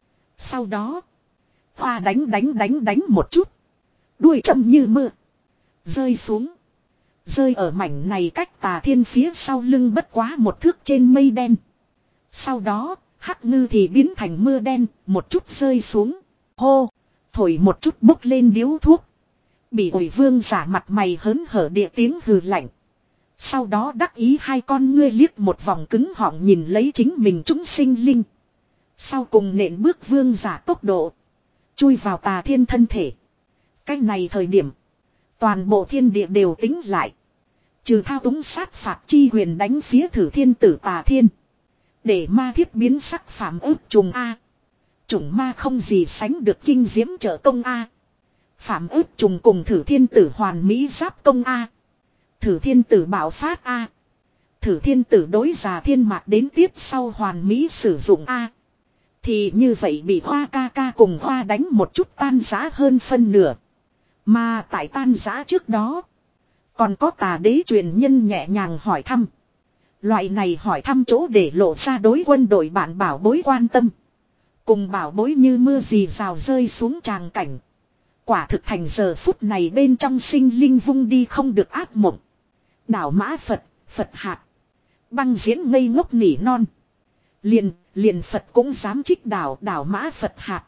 Sau đó. Hoa đánh đánh đánh đánh một chút. Đuôi chậm như mưa. Rơi xuống. Rơi ở mảnh này cách Tà Thiên phía sau lưng bất quá một thước trên mây đen. Sau đó, hắc ngư thì biến thành mưa đen, một chút rơi xuống. Hô, thổi một chút bốc lên điếu thuốc. Bị ổi vương giả mặt mày hớn hở địa tiếng hừ lạnh. Sau đó đắc ý hai con ngươi liếc một vòng cứng họng nhìn lấy chính mình chúng sinh linh. Sau cùng nện bước vương giả tốc độ. Chui vào Tà Thiên thân thể. Cái này thời điểm. Toàn bộ thiên địa đều tính lại. Trừ thao túng sát phạt chi huyền đánh phía Thử Thiên Tử Tà Thiên. Để ma thiếp biến sắc phạm ức trùng A. Chủng ma không gì sánh được kinh diễm trợ công A. Phạm ức trùng cùng Thử Thiên Tử hoàn mỹ giáp công A. Thử Thiên Tử bảo phát A. Thử Thiên Tử đối già thiên mạc đến tiếp sau hoàn mỹ sử dụng A. Thì như vậy bị Hoa ca ca cùng Hoa đánh một chút tan rã hơn phân nửa. Mà tại tan rã trước đó. Còn có Tà Đế truyền nhân nhẹ nhàng hỏi thăm. Loại này hỏi thăm chỗ để lộ ra đối quân đội bạn bảo bối quan tâm. Cùng bảo bối như mưa rì rào rơi xuống tràng cảnh. Quả thực thành giờ phút này bên trong sinh linh vung đi không được ác mộng. Đảo mã Phật, Phật hạt. Băng diễn ngây ngốc nỉ non. Liền, liền Phật cũng dám trích đảo, đảo mã Phật hạt.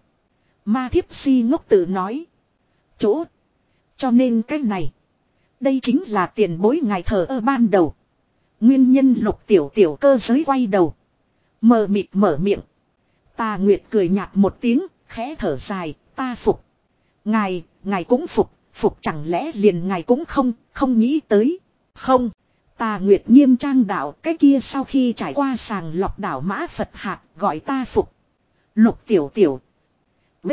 Ma thiếp si ngốc tự nói. Chỗ. Cho nên cái này. Đây chính là tiền bối ngài thờ ơ ban đầu. Nguyên nhân Lục tiểu tiểu cơ giới quay đầu. Mờ mịt mở miệng. Tà Nguyệt cười nhạt một tiếng, khẽ thở dài, ta phục. Ngài, ngài cũng phục, phục chẳng lẽ liền ngài cũng không, không nghĩ tới. Không, Tà Nguyệt nghiêm trang đạo, cái kia sau khi trải qua sàng lọc đảo mã Phật hạt, gọi ta phục. Lục tiểu tiểu. B.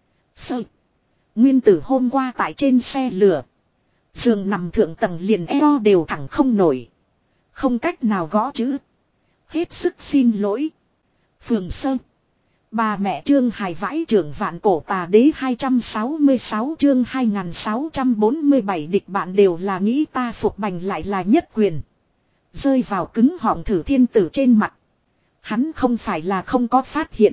Sơ. Nguyên tử hôm qua tại trên xe lửa. Giường nằm thượng tầng liền eo đều thẳng không nổi. Không cách nào gõ chữ. Hết sức xin lỗi. Phường Sơ. Bà mẹ Trương Hải vãi trưởng vạn cổ Tà Đế hai trăm sáu mươi sáu chương hai nghìn sáu trăm bốn mươi bảy địch bạn đều là nghĩ ta phục bành lại là nhất quyền. Rơi vào cứng họng Thử Thiên Tử trên mặt. Hắn không phải là không có phát hiện.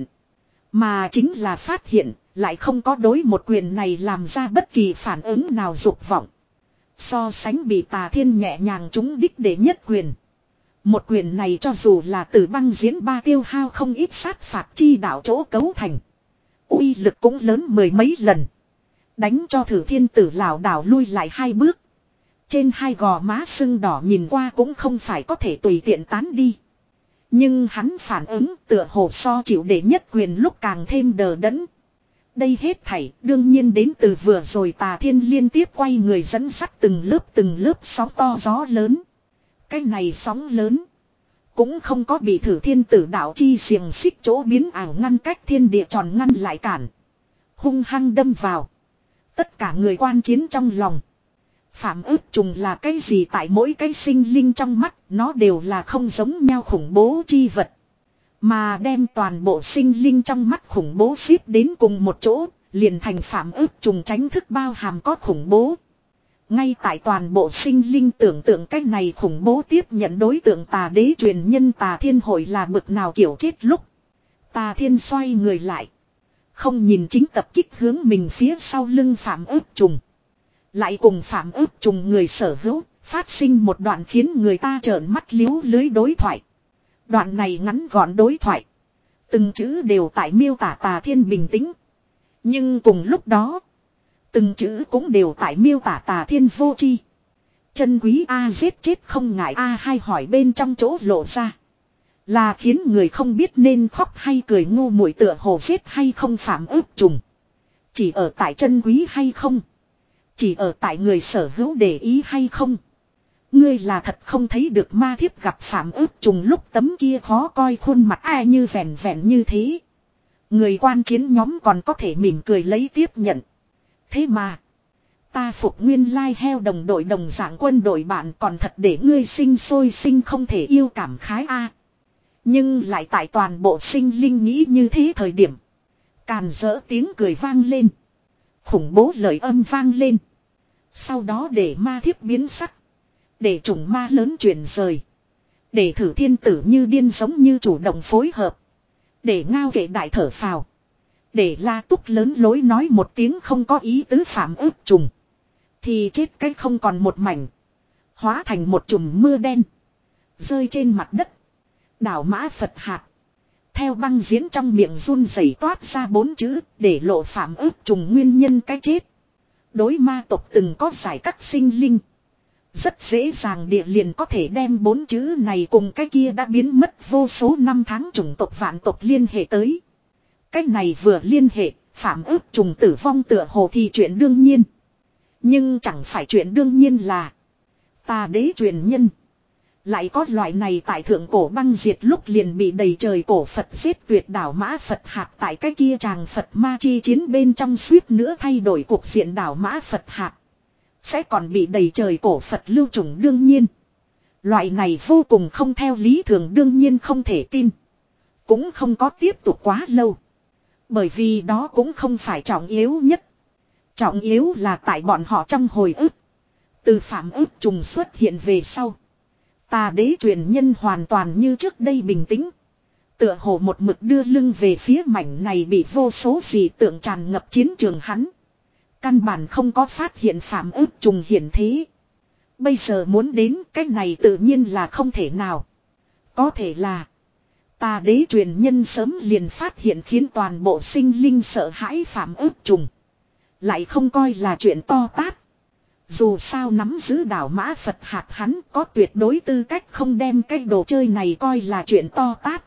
Mà chính là phát hiện, lại không có đối một quyền này làm ra bất kỳ phản ứng nào dục vọng. So sánh bị Tà Thiên nhẹ nhàng trúng đích để nhất quyền. Một quyền này cho dù là từ băng diễn ba tiêu hao không ít sát phạt chi đạo chỗ cấu thành. Uy lực cũng lớn mười mấy lần. Đánh cho Thử Thiên Tử lảo đảo lui lại hai bước. Trên hai gò má sưng đỏ nhìn qua cũng không phải có thể tùy tiện tán đi. Nhưng hắn phản ứng tựa hồ so chịu để nhất quyền lúc càng thêm đờ đẫn. Đây hết thảy đương nhiên đến từ vừa rồi Tà Thiên liên tiếp quay người dẫn sắt từng lớp từng lớp sóng to gió lớn. Cái này sóng lớn. Cũng không có bị Thử Thiên Tử đạo chi xiềng xích chỗ biến ảo ngăn cách thiên địa tròn ngăn lại cản. Hung hăng đâm vào. Tất cả người quan chiến trong lòng. Phạm ức trùng là cái gì tại mỗi cái sinh linh trong mắt nó đều là không giống nhau khủng bố chi vật. Mà đem toàn bộ sinh linh trong mắt khủng bố xếp đến cùng một chỗ, liền thành phạm ức trùng tránh thức bao hàm có khủng bố. Ngay tại toàn bộ sinh linh tưởng tượng cách này khủng bố tiếp nhận đối tượng tà đế truyền nhân Tà Thiên hội là bực nào kiểu chết lúc. Tà Thiên xoay người lại. Không nhìn chính tập kích hướng mình phía sau lưng Phạm ức trùng. Lại cùng Phạm ức trùng người sở hữu, phát sinh một đoạn khiến người ta trợn mắt liếu lưới đối thoại. Đoạn này ngắn gọn đối thoại. Từng chữ đều tại miêu tả Tà Thiên bình tĩnh. Nhưng cùng lúc đó, từng chữ cũng đều tại miêu tả Tà Thiên vô tri. Chân quý A giết chết không ngại A hai hỏi bên trong chỗ lộ ra. Là khiến người không biết nên khóc hay cười ngu muội tựa hồ giết hay không Phạm ức trùng. Chỉ ở tại chân quý hay không. Chỉ ở tại người sở hữu để ý hay không. Ngươi là thật không thấy được ma thiếp gặp Phạm ức trùng lúc tấm kia khó coi khuôn mặt ai như vẹn vẹn như thế. Người quan chiến nhóm còn có thể mỉm cười lấy tiếp nhận. Thế mà. Ta phục nguyên lai heo đồng đội đồng dạng quân đội bạn còn thật để ngươi sinh sôi sinh không thể yêu cảm khái a. Nhưng lại tại toàn bộ sinh linh nghĩ như thế thời điểm. Càn rỡ tiếng cười vang lên. Khủng bố lời âm vang lên. Sau đó để ma thiếp biến sắc. Để chủng ma lớn chuyển rời. Để thử thiên tử như điên giống như chủ động phối hợp. Để ngao kệ đại thở phào. Để la túc lớn lối nói một tiếng không có ý tứ Phạm ức trùng. Thì chết cái không còn một mảnh. Hóa thành một chùm mưa đen. Rơi trên mặt đất. Đảo mã Phật hạt. Theo băng diễn trong miệng run rẩy toát ra bốn chữ. Để lộ Phạm ức trùng nguyên nhân cái chết. Đối ma tộc từng có giải các sinh linh. Rất dễ dàng địa liền có thể đem bốn chữ này cùng cái kia đã biến mất vô số năm tháng chủng tộc vạn tộc liên hệ tới. Cái này vừa liên hệ, Phạm ức trùng tử vong tựa hồ thì chuyện đương nhiên. Nhưng chẳng phải chuyện đương nhiên là Tà đế truyền nhân. Lại có loại này tại thượng cổ băng diệt lúc liền bị đầy trời cổ Phật giết tuyệt đảo mã Phật hạt tại cái kia tràng Phật ma chi chiến bên trong suýt nữa thay đổi cuộc diện đảo mã Phật hạt. Sẽ còn bị đầy trời cổ Phật lưu trùng đương nhiên. Loại này vô cùng không theo lý thường đương nhiên không thể tin. Cũng không có tiếp tục quá lâu. Bởi vì đó cũng không phải trọng yếu nhất. Trọng yếu là tại bọn họ trong hồi ức. Từ Phạm ức trùng xuất hiện về sau. Tà đế truyền nhân hoàn toàn như trước đây bình tĩnh. Tựa hồ một mực đưa lưng về phía mảnh này bị vô số dị tượng tràn ngập chiến trường hắn. Căn bản không có phát hiện Phạm ức trùng hiển thế. Bây giờ muốn đến cái này tự nhiên là không thể nào. Có thể là Tà đế truyền nhân sớm liền phát hiện khiến toàn bộ sinh linh sợ hãi Phạm ức trùng. Lại không coi là chuyện to tát. Dù sao nắm giữ đảo mã Phật hạt hắn có tuyệt đối tư cách không đem cái đồ chơi này coi là chuyện to tát.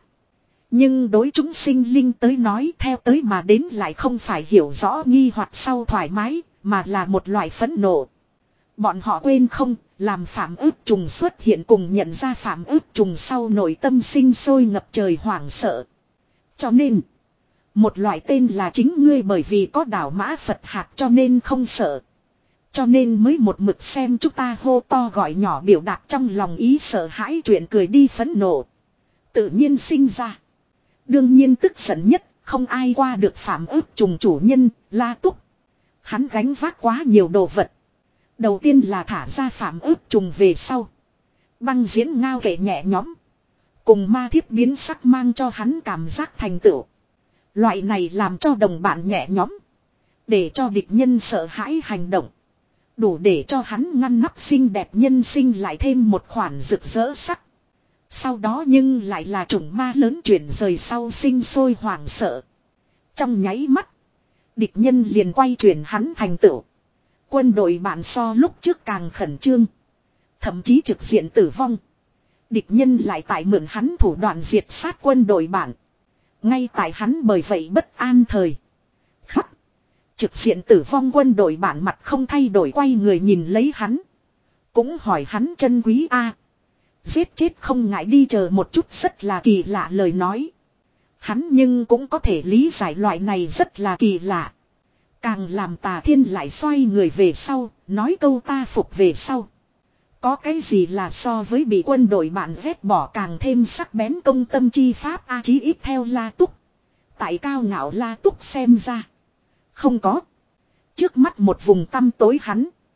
Nhưng đối chúng sinh linh tới nói theo tới mà đến lại không phải hiểu rõ nghi hoặc sau thoải mái, mà là một loại phẫn nộ. Bọn họ quên không, làm Phạm ức trùng xuất hiện cùng nhận ra Phạm ức trùng sau nội tâm sinh sôi ngập trời hoảng sợ. Cho nên, một loại tên là chính ngươi bởi vì có đảo mã Phật hạt cho nên không sợ. Cho nên mới một mực xem chúng ta hô to gọi nhỏ biểu đạt trong lòng ý sợ hãi chuyện cười đi phẫn nộ. Tự nhiên sinh ra. Đương nhiên tức giận nhất, không ai qua được Phạm ức trùng chủ nhân, La Túc. Hắn gánh vác quá nhiều đồ vật. Đầu tiên là thả ra Phạm ức trùng về sau. Băng diễn ngao kệ nhẹ nhõm. Cùng ma thiếp biến sắc mang cho hắn cảm giác thành tựu. Loại này làm cho đồng bạn nhẹ nhõm. Để cho địch nhân sợ hãi hành động. Đủ để cho hắn ngăn nắp xinh đẹp nhân sinh lại thêm một khoản rực rỡ sắc. Sau đó nhưng lại là chủng ma lớn chuyển rời sau sinh sôi hoảng sợ. Trong nháy mắt. Địch nhân liền quay chuyển hắn thành tựu. Quân đội bạn so lúc trước càng khẩn trương. Thậm chí trực diện tử vong. Địch nhân lại tại mượn hắn thủ đoạn diệt sát quân đội bạn. Ngay tại hắn bởi vậy bất an thời. Khắc. Trực diện tử vong quân đội bạn mặt không thay đổi quay người nhìn lấy hắn. Cũng hỏi hắn chân quý a giết chết không ngại đi chờ một chút rất là kỳ lạ lời nói. Hắn nhưng cũng có thể lý giải loại này rất là kỳ lạ. Càng làm Tà Thiên lại xoay người về sau, nói câu ta phục về sau. Có cái gì là so với bị quân đội bạn ghét bỏ càng thêm sắc bén công tâm chi pháp a chí ít theo La Túc. Tại cao ngạo La Túc xem ra. Không có. Trước mắt một vùng tăm tối hắn.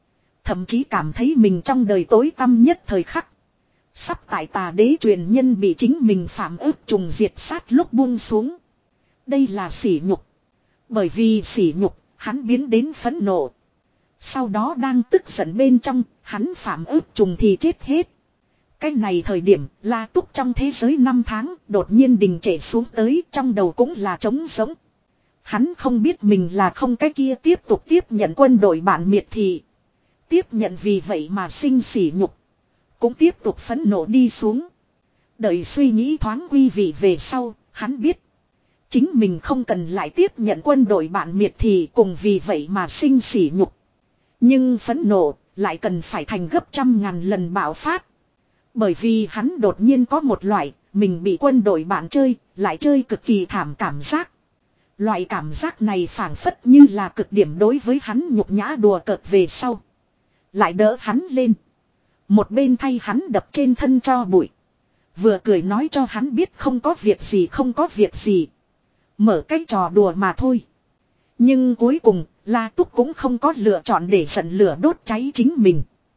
Thậm chí cảm thấy mình trong đời tối tăm nhất thời khắc. Sắp tại tà đế truyền nhân bị chính mình phạm ức trùng diệt sát lúc buông xuống. Đây là sỉ nhục. Bởi vì sỉ nhục, hắn biến đến phẫn nộ. Sau đó đang tức giận bên trong, hắn phạm ức trùng thì chết hết. Cái này thời điểm, La Túc trong thế giới năm tháng, đột nhiên đình trệ xuống tới, trong đầu cũng là trống sống. Hắn không biết mình là không cái kia tiếp tục tiếp nhận quân đội bản miệt thị. Tiếp nhận vì vậy mà sinh sỉ nhục. Cũng tiếp tục phẫn nộ đi xuống. Đợi suy nghĩ thoáng quy vị về sau, hắn biết. Chính mình không cần lại tiếp nhận quân đội bạn miệt thì cùng vì vậy mà sinh sỉ nhục. Nhưng phẫn nộ lại cần phải thành gấp trăm ngàn lần bạo phát. Bởi vì hắn đột nhiên có một loại mình bị quân đội bạn chơi, lại chơi cực kỳ thảm cảm giác. Loại cảm giác này phảng phất như là cực điểm đối với hắn nhục nhã đùa cợt về sau. Lại đỡ hắn lên. Một bên thay hắn đập trên thân cho bụi. Vừa cười nói cho hắn biết không có việc gì không có việc gì. Mở cái trò đùa mà thôi. Nhưng cuối cùng, La Túc cũng không có lựa chọn để giận lửa đốt cháy chính mình.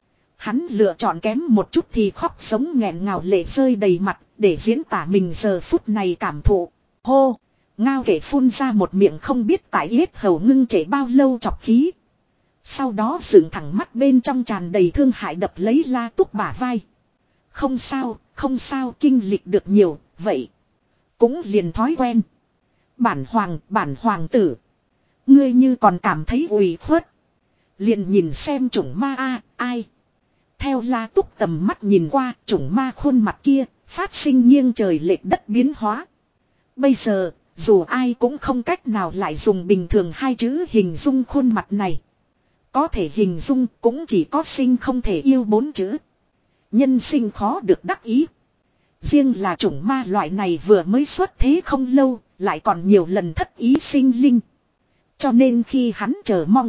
Hắn lựa chọn kém một chút thì khóc sống nghẹn ngào lệ rơi đầy mặt để diễn tả mình giờ phút này cảm thụ. Hô! Ngao kể phun ra một miệng không biết tại yết hầu ngưng trễ bao lâu chọc khí. Sau đó dựng thẳng mắt bên trong tràn đầy thương hại đập lấy La Túc bả vai. Không sao, không sao kinh lịch được nhiều, vậy. Cũng liền thói quen. Bản hoàng, bản hoàng tử. Ngươi như còn cảm thấy ủy khuất. Liền nhìn xem chủng ma a ai. Theo La Túc tầm mắt nhìn qua, chủng ma khuôn mặt kia, phát sinh nghiêng trời lệch đất biến hóa. Bây giờ, dù ai cũng không cách nào lại dùng bình thường hai chữ hình dung khuôn mặt này. Có thể hình dung cũng chỉ có sinh không thể yêu bốn chữ. Nhân sinh khó được đắc ý. Riêng là chủng ma loại này vừa mới xuất thế không lâu, lại còn nhiều lần thất ý sinh linh. Cho nên khi hắn chờ mong,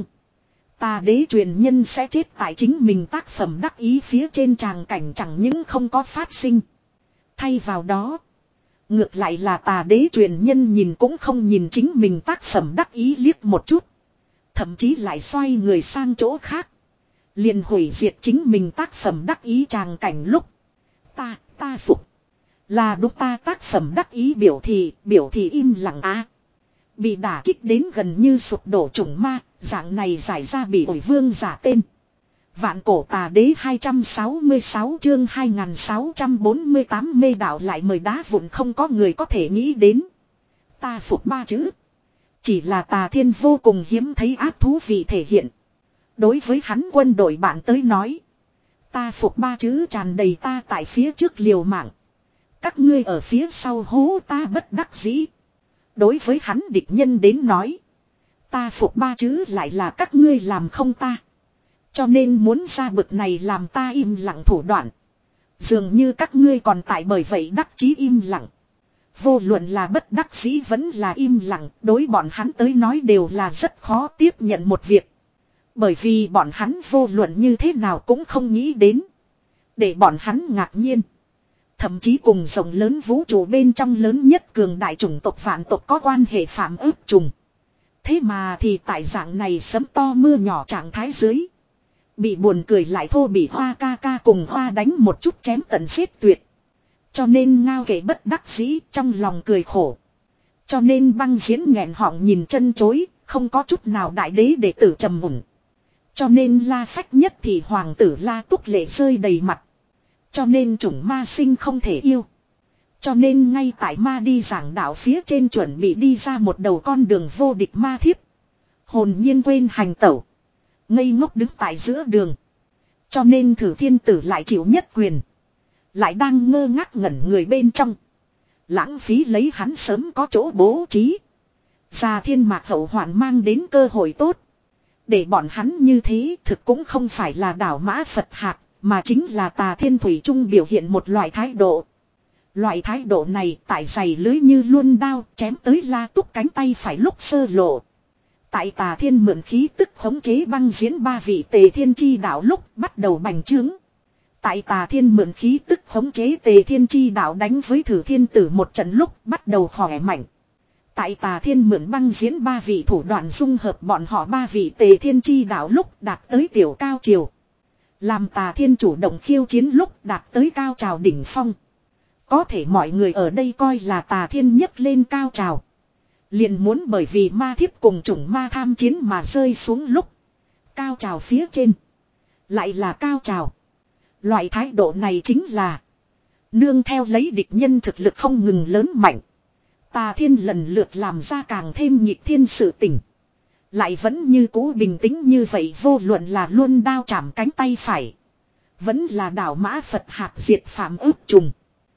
tà đế truyền nhân sẽ chết tại chính mình tác phẩm đắc ý phía trên tràng cảnh chẳng những không có phát sinh. Thay vào đó, ngược lại là tà đế truyền nhân nhìn cũng không nhìn chính mình tác phẩm đắc ý liếc một chút. Thậm chí lại xoay người sang chỗ khác. Liền hủy diệt chính mình tác phẩm đắc ý tràng cảnh lúc. Ta, ta phục. Là đúng ta tác phẩm đắc ý biểu thị, biểu thị im lặng á. Bị đả kích đến gần như sụp đổ chủng ma, dạng này giải ra bị ổi vương giả tên. Vạn cổ tà đế hai trăm sáu mươi sáu chương hai nghìn sáu trăm bốn mươi tám mê đạo lại mời đá vụn không có người có thể nghĩ đến. Ta phục ba chữ. Chỉ là tà thiên vô cùng hiếm thấy ác thú vị thể hiện. Đối với hắn quân đội bạn tới nói. Ta phục ba chữ tràn đầy ta tại phía trước liều mạng. Các ngươi ở phía sau hố ta bất đắc dĩ. Đối với hắn địch nhân đến nói. Ta phục ba chữ lại là các ngươi làm không ta. Cho nên muốn ra bực này làm ta im lặng thủ đoạn. Dường như các ngươi còn tại bởi vậy đắc chí im lặng. Vô luận là bất đắc dĩ vẫn là im lặng, đối bọn hắn tới nói đều là rất khó tiếp nhận một việc. Bởi vì bọn hắn vô luận như thế nào cũng không nghĩ đến. Để bọn hắn ngạc nhiên. Thậm chí cùng rộng lớn vũ trụ bên trong lớn nhất cường đại chủng tộc vạn tộc có quan hệ phạm ước trùng. Thế mà thì tại dạng này sấm to mưa nhỏ trạng thái dưới. Bị buồn cười lại thô bị hoa ca ca cùng hoa đánh một chút chém tận giết tuyệt. Cho nên ngao kể bất đắc dĩ trong lòng cười khổ. Cho nên băng diễn nghẹn họng nhìn chân chối, không có chút nào đại đế đệ tử trầm mùn. Cho nên La Phách nhất thì hoàng tử La Túc lệ rơi đầy mặt. Cho nên chủng ma sinh không thể yêu. Cho nên ngay tại ma đi giảng đạo phía trên chuẩn bị đi ra một đầu con đường vô địch ma thiếp. Hồn nhiên quên hành tẩu. Ngây ngốc đứng tại giữa đường. Cho nên thử thiên tử lại chịu nhất quyền. Lại đang ngơ ngác ngẩn người bên trong. Lãng phí lấy hắn sớm có chỗ bố trí. Già thiên mạc hậu hoạn mang đến cơ hội tốt. Để bọn hắn như thế thực cũng không phải là đảo mã Phật hạt. Mà chính là tà thiên thủy trung biểu hiện một loại thái độ. Loại thái độ này tại giày lưới như luôn đao chém tới La Túc cánh tay phải lúc sơ lộ. Tại tà thiên mượn khí tức khống chế băng diễn ba vị tề thiên chi đạo lúc bắt đầu bành trướng. Tại tà thiên mượn khí tức khống chế tề thiên chi đạo đánh với thử thiên tử một trận lúc bắt đầu khỏe mạnh. Tại tà thiên mượn băng diễn ba vị thủ đoạn dung hợp bọn họ ba vị tề thiên chi đạo lúc đạt tới tiểu cao triều. Làm Tà Thiên chủ động khiêu chiến lúc đạt tới cao trào đỉnh phong. Có thể mọi người ở đây coi là Tà Thiên nhấc lên cao trào. Liền muốn bởi vì ma thiếp cùng chủng ma tham chiến mà rơi xuống lúc. Cao trào phía trên. Lại là cao trào. Loại thái độ này chính là. Nương theo lấy địch nhân thực lực không ngừng lớn mạnh. Tà Thiên lần lượt làm ra càng thêm nhịp thiên sự tỉnh. Lại vẫn như cũ bình tĩnh như vậy, vô luận là luôn đao chạm cánh tay phải. Vẫn là đảo mã Phật hạt diệt phạm ức trùng.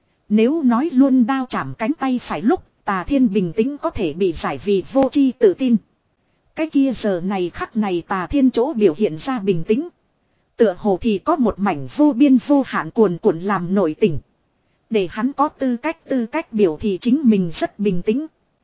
Nếu nói luôn đao chạm cánh tay phải lúc Tà Thiên bình tĩnh có thể bị giải vì vô tri tự tin. Cái kia giờ này khắc này Tà Thiên chỗ biểu hiện ra bình tĩnh. Tựa hồ thì có một mảnh vô biên vô hạn cuồn cuộn làm nổi tỉnh. Để hắn có tư cách tư cách biểu thì chính mình rất bình tĩnh.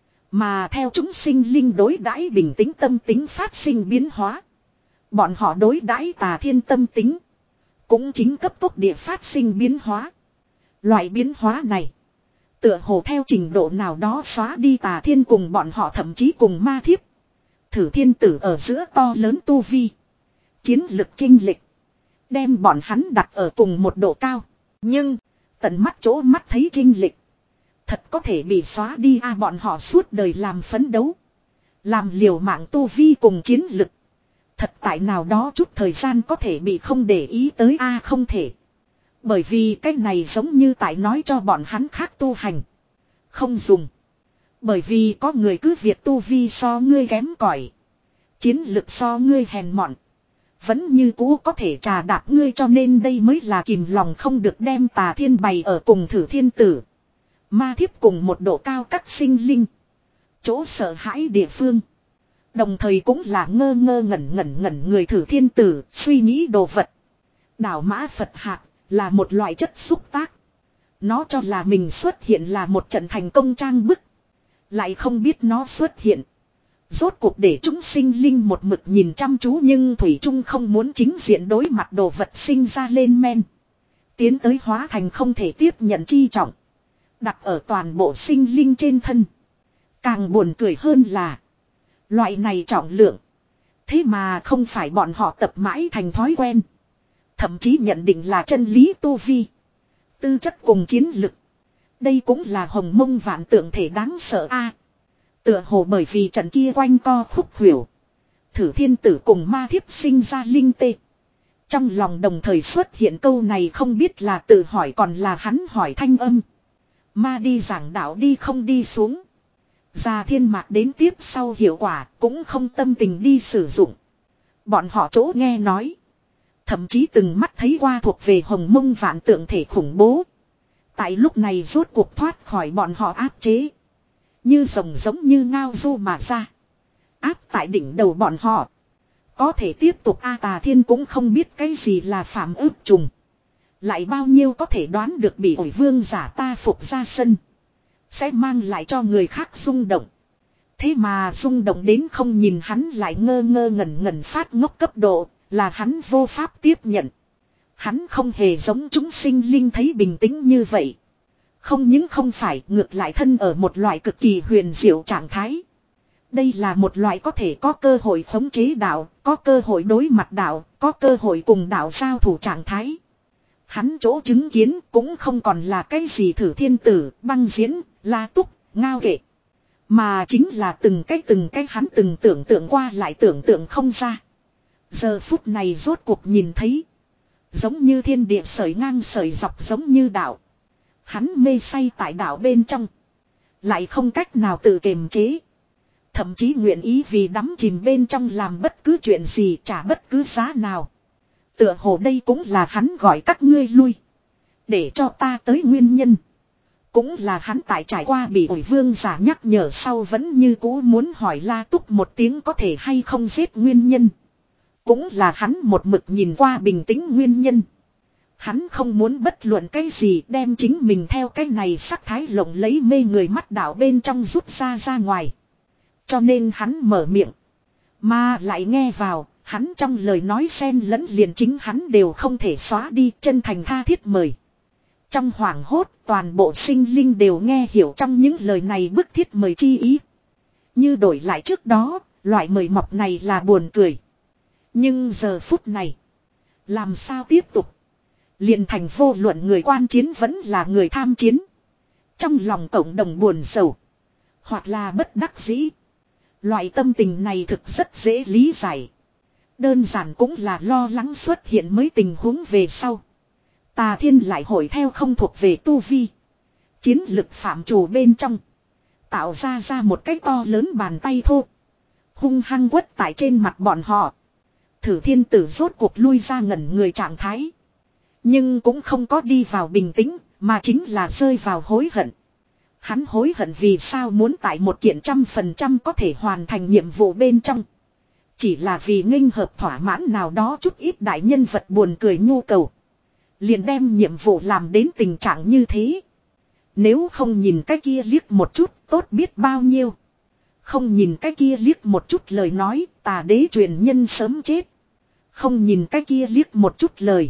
Mà theo chúng sinh linh đối đãi bình tĩnh tâm tính phát sinh biến hóa. Bọn họ đối đãi Tà Thiên tâm tính. Cũng chính cấp tốc địa phát sinh biến hóa. Loại biến hóa này. Tựa hồ theo trình độ nào đó xóa đi Tà Thiên cùng bọn họ thậm chí cùng ma thiếp. Thử thiên tử ở giữa to lớn tu vi. Chiến lực chênh lệch. Đem bọn hắn đặt ở cùng một độ cao. Nhưng. Tận mắt chỗ mắt thấy chênh lệch. Thật có thể bị xóa đi a à, bọn họ suốt đời làm phấn đấu. Làm liều mạng tu vi cùng chiến lực. Thật tại nào đó chút thời gian có thể bị không để ý tới a à, không thể. Bởi vì cái này giống như tại nói cho bọn hắn khác tu hành. Không dùng. Bởi vì có người cứ việc tu vi so ngươi kém cỏi, chiến lực so ngươi hèn mọn, vẫn như cũ có thể trà đạp ngươi, cho nên đây mới là kìm lòng không được đem Tà Thiên bày ở cùng thử thiên tử. Ma thiếp cùng một độ cao các sinh linh. Chỗ sợ hãi địa phương. Đồng thời cũng là ngơ ngơ ngẩn ngẩn ngẩn người thử thiên tử suy nghĩ đồ vật. Đảo mã Phật hạt là một loại chất xúc tác. Nó cho là mình xuất hiện là một trận thành công trang bức. Lại không biết nó xuất hiện. Rốt cuộc để chúng sinh linh một mực nhìn chăm chú nhưng Thủy Trung không muốn chính diện đối mặt đồ vật sinh ra lên men. Tiến tới hóa thành không thể tiếp nhận chi trọng. Đặt ở toàn bộ sinh linh trên thân. Càng buồn cười hơn là. Loại này trọng lượng. Thế mà không phải bọn họ tập mãi thành thói quen. Thậm chí nhận định là chân lý tu vi. Tư chất cùng chiến lực. Đây cũng là hồng mông vạn tượng thể đáng sợ a. Tựa hồ bởi vì trận kia quanh co khúc khuỷu. Thử thiên tử cùng ma thiếp sinh ra linh tê. Trong lòng đồng thời xuất hiện câu này, không biết là tự hỏi còn là hắn hỏi thanh âm. Ma đi giảng đạo đi không đi xuống. Già thiên mạc đến tiếp sau hiệu quả cũng không tâm tình đi sử dụng. Bọn họ chỗ nghe nói. Thậm chí từng mắt thấy qua thuộc về hồng mông vạn tượng thể khủng bố. Tại lúc này rốt cuộc thoát khỏi bọn họ áp chế. Như rồng giống như ngao du mà ra. Áp tại đỉnh đầu bọn họ. Có thể tiếp tục A Tà Thiên cũng không biết cái gì là phạm ức trùng. Lại bao nhiêu có thể đoán được bị ổi vương giả ta phục ra sân. Sẽ mang lại cho người khác rung động. Thế mà rung động đến không nhìn hắn lại ngơ ngơ ngẩn ngẩn phát ngốc cấp độ. Là hắn vô pháp tiếp nhận. Hắn không hề giống chúng sinh linh thấy bình tĩnh như vậy. Không những không phải, ngược lại thân ở một loại cực kỳ huyền diệu trạng thái. Đây là một loại có thể có cơ hội khống chế đạo, có cơ hội đối mặt đạo, có cơ hội cùng đạo giao thủ trạng thái. Hắn chỗ chứng kiến cũng không còn là cái gì thử thiên tử, băng diễn, la túc, ngao kệ. Mà chính là từng cái từng cái hắn từng tưởng tượng qua lại tưởng tượng không ra. Giờ phút này rốt cuộc nhìn thấy. Giống như thiên địa sởi ngang sởi dọc giống như đạo. Hắn mê say tại đạo bên trong. Lại không cách nào tự kiềm chế. Thậm chí nguyện ý vì đắm chìm bên trong làm bất cứ chuyện gì, trả bất cứ giá nào. Tựa hồ đây cũng là hắn gọi các ngươi lui. Để cho ta tới nguyên nhân. Cũng là hắn tại trải qua bị ổi vương giả nhắc nhở sau vẫn như cũ muốn hỏi La Túc một tiếng có thể hay không giết nguyên nhân. Cũng là hắn một mực nhìn qua bình tĩnh nguyên nhân. Hắn không muốn bất luận cái gì đem chính mình theo cái này sắc thái lộng lấy mê người mắt đảo bên trong rút ra ra ngoài. Cho nên hắn mở miệng. Mà lại nghe vào, hắn trong lời nói xen lẫn liền chính hắn đều không thể xóa đi, chân thành tha thiết mời. Trong hoảng hốt, toàn bộ sinh linh đều nghe hiểu trong những lời này bức thiết mời chi ý. Như đổi lại trước đó, loại mời mọc này là buồn cười. Nhưng giờ phút này, Làm sao tiếp tục. Liền thành vô luận người quan chiến vẫn là người tham chiến. Trong lòng cộng đồng buồn sầu. Hoặc là bất đắc dĩ. Loại tâm tình này thực rất dễ lý giải. Đơn giản cũng là lo lắng xuất hiện mới tình huống về sau. Tà Thiên lại hội theo không thuộc về tu vi. Chiến lực phạm trù bên trong. Tạo ra ra một cái to lớn bàn tay thô. Hung hăng quất tại trên mặt bọn họ. Thử Thiên Tử rốt cuộc lui ra ngẩn người trạng thái. Nhưng cũng không có đi vào bình tĩnh, mà chính là rơi vào hối hận. Hắn hối hận vì sao muốn tại một kiện trăm phần trăm có thể hoàn thành nhiệm vụ bên trong. Chỉ là vì nghênh hợp thỏa mãn nào đó chút ít đại nhân vật buồn cười nhu cầu. Liền đem nhiệm vụ làm đến tình trạng như thế. Nếu không nhìn cái kia liếc một chút, tốt biết bao nhiêu. Không nhìn cái kia liếc một chút lời nói, tà đế truyền nhân sớm chết. Không nhìn cái kia liếc một chút lời.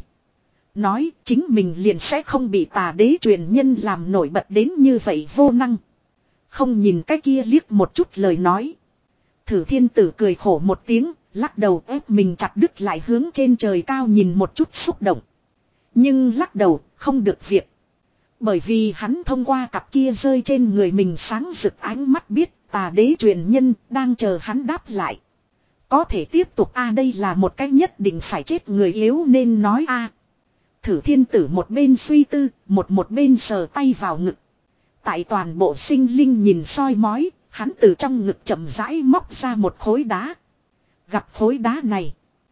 Nói chính mình liền sẽ không bị tà đế truyền nhân làm nổi bật đến như vậy vô năng. Không nhìn cái kia liếc một chút lời nói. Thử Thiên Tử cười khổ một tiếng, lắc đầu ép mình chặt đứt lại hướng trên trời cao nhìn một chút xúc động. Nhưng lắc đầu, không được việc. Bởi vì hắn thông qua cặp kia rơi trên người mình sáng rực ánh mắt biết tà đế truyền nhân đang chờ hắn đáp lại. Có thể tiếp tục a đây là một cách nhất định phải chết người yếu nên nói a. Thử Thiên Tử một bên suy tư, một một bên sờ tay vào ngực. Tại toàn bộ sinh linh nhìn soi mói, hắn từ trong ngực chậm rãi móc ra một khối đá. Gặp khối đá này.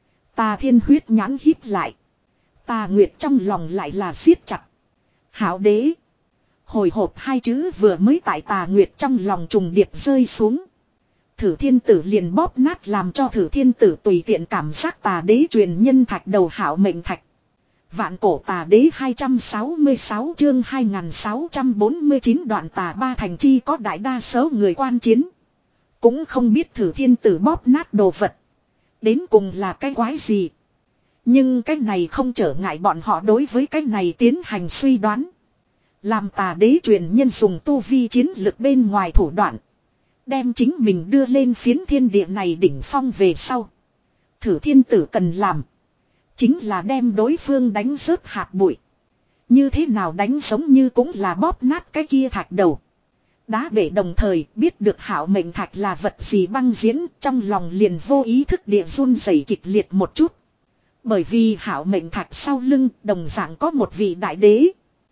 Tà Thiên huyết nhãn híp lại. Tà Nguyệt trong lòng lại là siết chặt. Hảo đế. Hồi hộp hai chữ vừa mới tại Tà Nguyệt trong lòng trùng điệp rơi xuống. Thử Thiên Tử liền bóp nát làm cho Thử Thiên Tử tùy tiện cảm giác tà đế truyền nhân thạch đầu hảo mệnh thạch. Vạn cổ tà đế hai trăm sáu mươi sáu chương hai nghìn sáu trăm bốn mươi chín đoạn tà ba thành chi có đại đa số người quan chiến. Cũng không biết Thử Thiên Tử bóp nát đồ vật. Đến cùng là cái quái gì. Nhưng cái này không trở ngại bọn họ đối với cái này tiến hành suy đoán. Làm tà đế truyền nhân dùng tu vi chiến lực bên ngoài thủ đoạn. Đem chính mình đưa lên phiến thiên địa này đỉnh phong về sau. Thử Thiên Tử cần làm. Chính là đem đối phương đánh rớt hạt bụi. Như thế nào đánh giống như cũng là bóp nát cái kia thạch đầu. Đá bể đồng thời biết được hảo mệnh thạch là vật gì băng diễn trong lòng liền vô ý thức địa run rẩy kịch liệt một chút. Bởi vì hảo mệnh thạch sau lưng đồng dạng có một vị đại đế.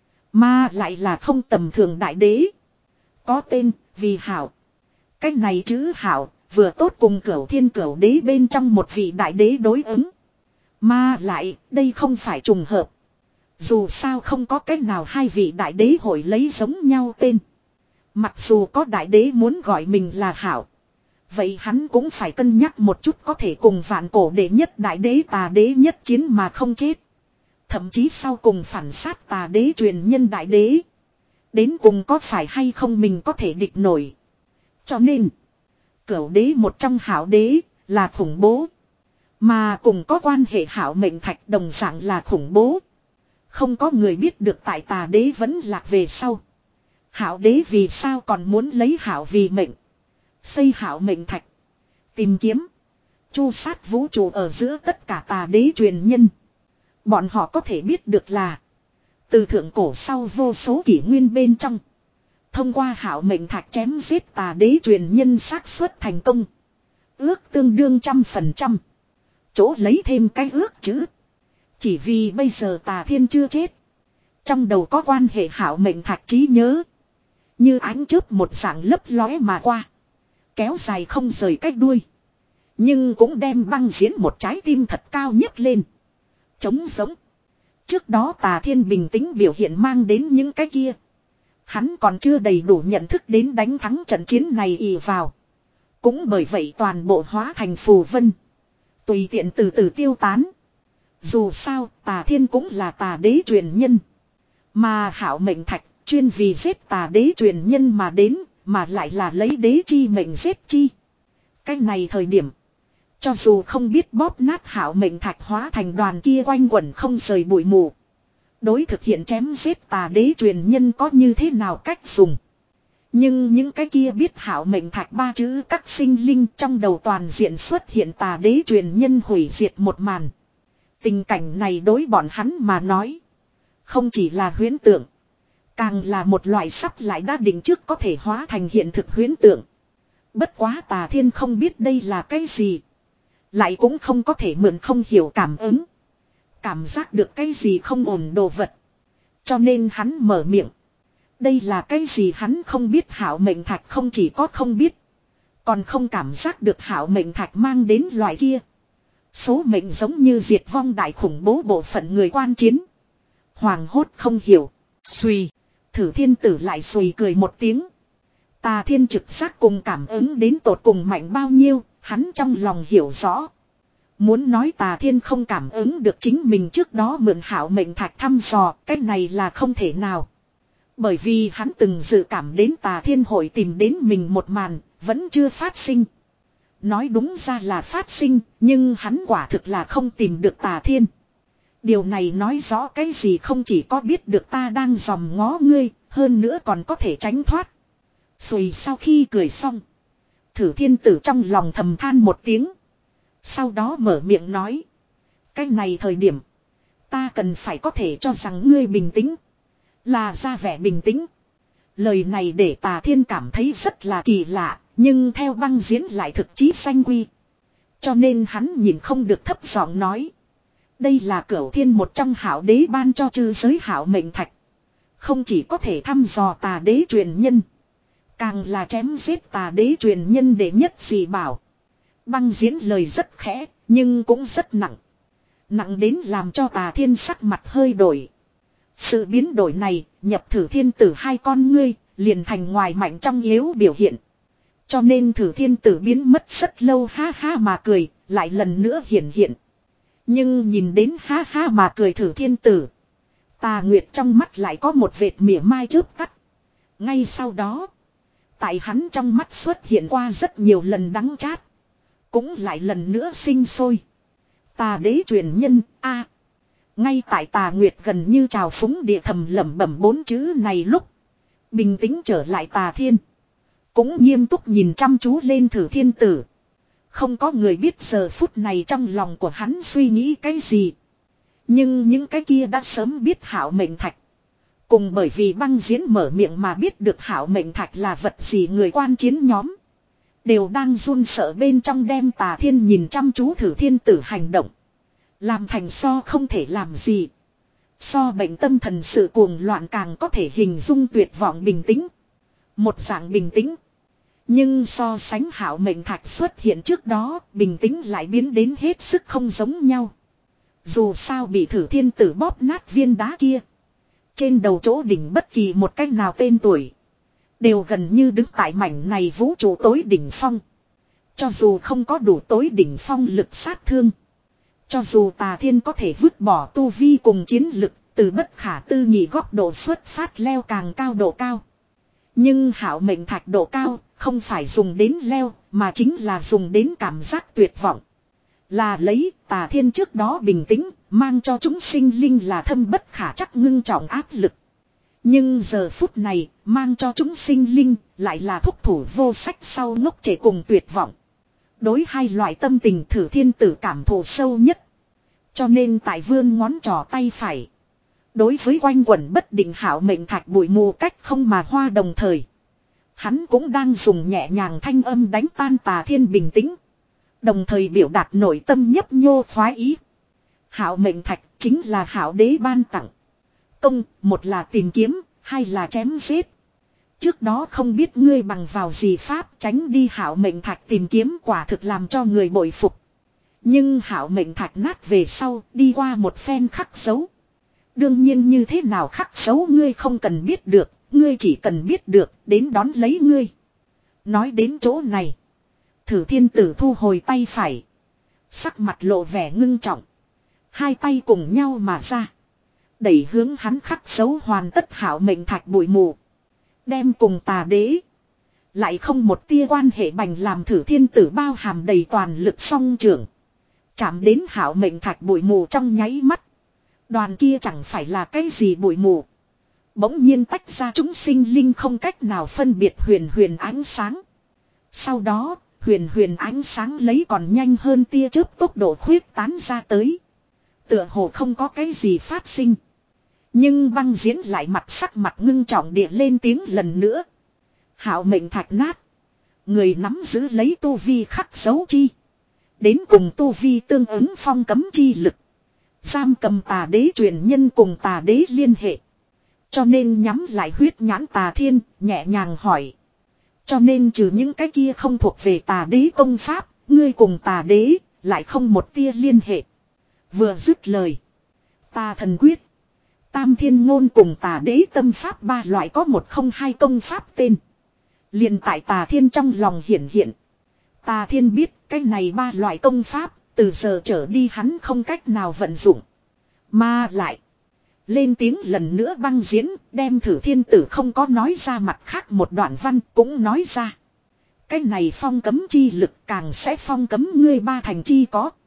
Mà lại là không tầm thường đại đế. Có tên vì hảo. Cái này chữ hảo vừa tốt cùng cửu thiên cửu đế bên trong một vị đại đế đối ứng. Mà lại đây không phải trùng hợp. Dù sao không có cách nào hai vị đại đế hội lấy giống nhau tên. Mặc dù có đại đế muốn gọi mình là hảo. Vậy hắn cũng phải cân nhắc một chút có thể cùng vạn cổ đệ nhất đại đế tà đế nhất chiến mà không chết. Thậm chí sau cùng phản sát tà đế truyền nhân đại đế. Đến cùng có phải hay không mình có thể địch nổi. Cho nên, cửu đế một trong hảo đế là khủng bố. Mà cùng có quan hệ hảo mệnh thạch đồng dạng là khủng bố. Không có người biết được tại tà đế vẫn lạc về sau. Hảo đế vì sao còn muốn lấy hảo vì mệnh. Xây hảo mệnh thạch. Tìm kiếm. Chu sát vũ trụ ở giữa tất cả tà đế truyền nhân. Bọn họ có thể biết được là. Từ thượng cổ sau vô số kỷ nguyên bên trong. Thông qua hảo mệnh thạch chém giết tà đế truyền nhân xác suất thành công. Ước tương đương trăm phần trăm. Chỗ lấy thêm cái ước chữ. Chỉ vì bây giờ tà thiên chưa chết. Trong đầu có quan hệ hảo mệnh thạch trí nhớ. Như ánh chớp một dạng lấp lóe mà qua. Kéo dài không rời cách đuôi. Nhưng cũng đem băng diễn một trái tim thật cao nhất lên. Trống giống. Trước đó tà thiên bình tĩnh biểu hiện mang đến những cái kia. Hắn còn chưa đầy đủ nhận thức đến đánh thắng trận chiến này ì vào. Cũng bởi vậy toàn bộ hóa thành phù vân. Tùy tiện từ từ tiêu tán. Dù sao tà thiên cũng là tà đế truyền nhân. Mà hảo mệnh thạch chuyên vì giết tà đế truyền nhân mà đến. Mà lại là lấy đế chi mệnh giết chi. Cái này thời điểm. Cho dù không biết bóp nát hảo mệnh thạch hóa thành đoàn kia quanh quẩn không rời bụi mù. Đối thực hiện chém giết tà đế truyền nhân có như thế nào cách dùng. Nhưng những cái kia biết hảo mệnh thạch ba chữ các sinh linh trong đầu toàn diện xuất hiện tà đế truyền nhân hủy diệt một màn. Tình cảnh này đối bọn hắn mà nói. Không chỉ là huyễn tượng. Càng là một loại sắp lại đã định trước có thể hóa thành hiện thực huyễn tượng. Bất quá Tà Thiên không biết đây là cái gì. Lại cũng không có thể mượn không hiểu cảm ứng. Cảm giác được cái gì không ổn đồ vật. Cho nên hắn mở miệng. Đây là cái gì hắn không biết. Hảo mệnh thạch không chỉ có không biết. Còn không cảm giác được hảo mệnh thạch mang đến loại kia. Số mệnh giống như diệt vong đại khủng bố bộ phận người quan chiến. Hoàng hốt không hiểu. Xùy. Thử Thiên Tử lại xùy cười một tiếng. Tà Thiên trực giác cùng cảm ứng đến tột cùng mạnh bao nhiêu. Hắn trong lòng hiểu rõ. Muốn nói Tà Thiên không cảm ứng được chính mình trước đó mượn hảo mệnh thạch thăm dò. Cái này là không thể nào. Bởi vì hắn từng dự cảm đến Tà Thiên hội tìm đến mình một màn. Vẫn chưa phát sinh. Nói đúng ra là phát sinh. Nhưng hắn quả thực là không tìm được Tà Thiên. Điều này nói rõ cái gì không chỉ có biết được ta đang dòm ngó ngươi. Hơn nữa còn có thể tránh thoát. Rồi sau khi cười xong. Thử Thiên Tử trong lòng thầm than một tiếng. Sau đó mở miệng nói. Cái này thời điểm. Ta cần phải có thể cho rằng ngươi bình tĩnh. Là ra vẻ bình tĩnh. Lời này để Tà Thiên cảm thấy rất là kỳ lạ. Nhưng theo băng diễn lại thực chí sanh quy. Cho nên hắn nhìn không được thấp giọng nói. Đây là Cửu Thiên một trong hảo đế ban cho chư giới hảo mệnh thạch. Không chỉ có thể thăm dò Tà đế truyền nhân. Càng là chém giết Tà đế truyền nhân để nhất gì bảo. Băng diễn lời rất khẽ, nhưng cũng rất nặng. Nặng đến làm cho Tà Thiên sắc mặt hơi đổi. Sự biến đổi này, nhập Thử Thiên Tử hai con ngươi, liền thành ngoài mạnh trong yếu biểu hiện. Cho nên Thử Thiên Tử biến mất rất lâu ha ha mà cười, lại lần nữa hiện hiện. Nhưng nhìn đến ha ha mà cười Thử Thiên Tử. Tà Nguyệt trong mắt lại có một vệt mỉa mai chớp tắt. Ngay sau đó, tại hắn trong mắt xuất hiện qua rất nhiều lần đắng chát. Cũng lại lần nữa sinh sôi. Tà đế truyền nhân a. Ngay tại Tà Nguyệt gần như trào phúng địa thầm lẩm bẩm bốn chữ này lúc. Bình tĩnh trở lại Tà Thiên. Cũng nghiêm túc nhìn chăm chú lên Thử Thiên Tử. Không có người biết giờ phút này trong lòng của hắn suy nghĩ cái gì. Nhưng những cái kia đã sớm biết hảo mệnh thạch. Cùng bởi vì băng diễn mở miệng mà biết được hảo mệnh thạch là vật gì người quan chiến nhóm. Đều đang run sợ bên trong đem Tà Thiên nhìn chăm chú Thử Thiên Tử hành động. Làm thành so không thể làm gì. So bệnh tâm thần sự cuồng loạn càng có thể hình dung tuyệt vọng bình tĩnh. Một dạng bình tĩnh. Nhưng so sánh hảo mệnh thạch xuất hiện trước đó, bình tĩnh lại biến đến hết sức không giống nhau. Dù sao bị Thử Thiên Tử bóp nát viên đá kia. Trên đầu chỗ đỉnh bất kỳ một cách nào tên tuổi. Đều gần như đứng tại mảnh này vũ trụ tối đỉnh phong. Cho dù không có đủ tối đỉnh phong lực sát thương. Cho dù Tà Thiên có thể vứt bỏ tu vi cùng chiến lực. Từ bất khả tư nghị góc độ xuất phát leo càng cao độ cao. Nhưng hảo mệnh thạch độ cao không phải dùng đến leo mà chính là dùng đến cảm giác tuyệt vọng. Là lấy Tà Thiên trước đó bình tĩnh mang cho chúng sinh linh là thâm bất khả trắc ngưng trọng áp lực. Nhưng giờ phút này mang cho chúng sinh linh lại là thúc thủ vô sách sau ngốc trẻ cùng tuyệt vọng. Đối hai loại tâm tình Thử Thiên Tử cảm thụ sâu nhất. Cho nên tại vươn ngón trỏ tay phải. Đối với quanh quẩn bất định hảo mệnh thạch bụi mù cách không mà hoa đồng thời. Hắn cũng đang dùng nhẹ nhàng thanh âm đánh tan Tà Thiên bình tĩnh. Đồng thời biểu đạt nội tâm nhấp nhô khoái ý. Hảo mệnh thạch chính là hảo đế ban tặng. Công, một là tìm kiếm, hai là chém giết. Trước đó không biết ngươi bằng vào gì pháp tránh đi hảo mệnh thạch tìm kiếm quả thực làm cho người bội phục. Nhưng hảo mệnh thạch nát về sau đi qua một phen khắc dấu. Đương nhiên như thế nào khắc dấu ngươi không cần biết được, ngươi chỉ cần biết được đến đón lấy ngươi. Nói đến chỗ này. Thử Thiên Tử thu hồi tay phải. Sắc mặt lộ vẻ ngưng trọng. Hai tay cùng nhau mà ra. Đẩy hướng hắn khắc dấu hoàn tất hảo mệnh thạch bụi mù. Đem cùng Tà đế. Lại không một tia quan hệ bành làm Thử Thiên Tử bao hàm đầy toàn lực song trưởng. Chạm đến hảo mệnh thạch bụi mù trong nháy mắt. Đoàn kia chẳng phải là cái gì bụi mù. Bỗng nhiên tách ra chúng sinh linh không cách nào phân biệt huyền huyền ánh sáng. Sau đó, huyền huyền ánh sáng lấy còn nhanh hơn tia chớp tốc độ khuyết tán ra tới. Tựa hồ không có cái gì phát sinh. Nhưng băng diễn lại mặt sắc mặt ngưng trọng địa lên tiếng lần nữa. Hạo mệnh thạch nát. Người nắm giữ lấy tu vi khắc dấu chi. Đến cùng tu vi tương ứng phong cấm chi lực. Giam cầm tà đế truyền nhân cùng tà đế liên hệ. Cho nên nhắm lại huyết nhãn tà thiên, nhẹ nhàng hỏi. Cho nên trừ những cái kia không thuộc về tà đế công pháp, ngươi cùng tà đế, lại không một tia liên hệ. Vừa dứt lời. Tà thần quyết. Tam thiên ngôn cùng tà đế tâm pháp ba loại có một không hai công pháp tên. Liền tại tà thiên trong lòng hiển hiện. Tà thiên biết cái này ba loại công pháp, từ giờ trở đi hắn không cách nào vận dụng. Mà lại. Lên tiếng lần nữa băng diễn, đem thử thiên tử không có nói ra mặt khác một đoạn văn cũng nói ra. Cái này phong cấm chi lực càng sẽ phong cấm ngươi ba thành chi có.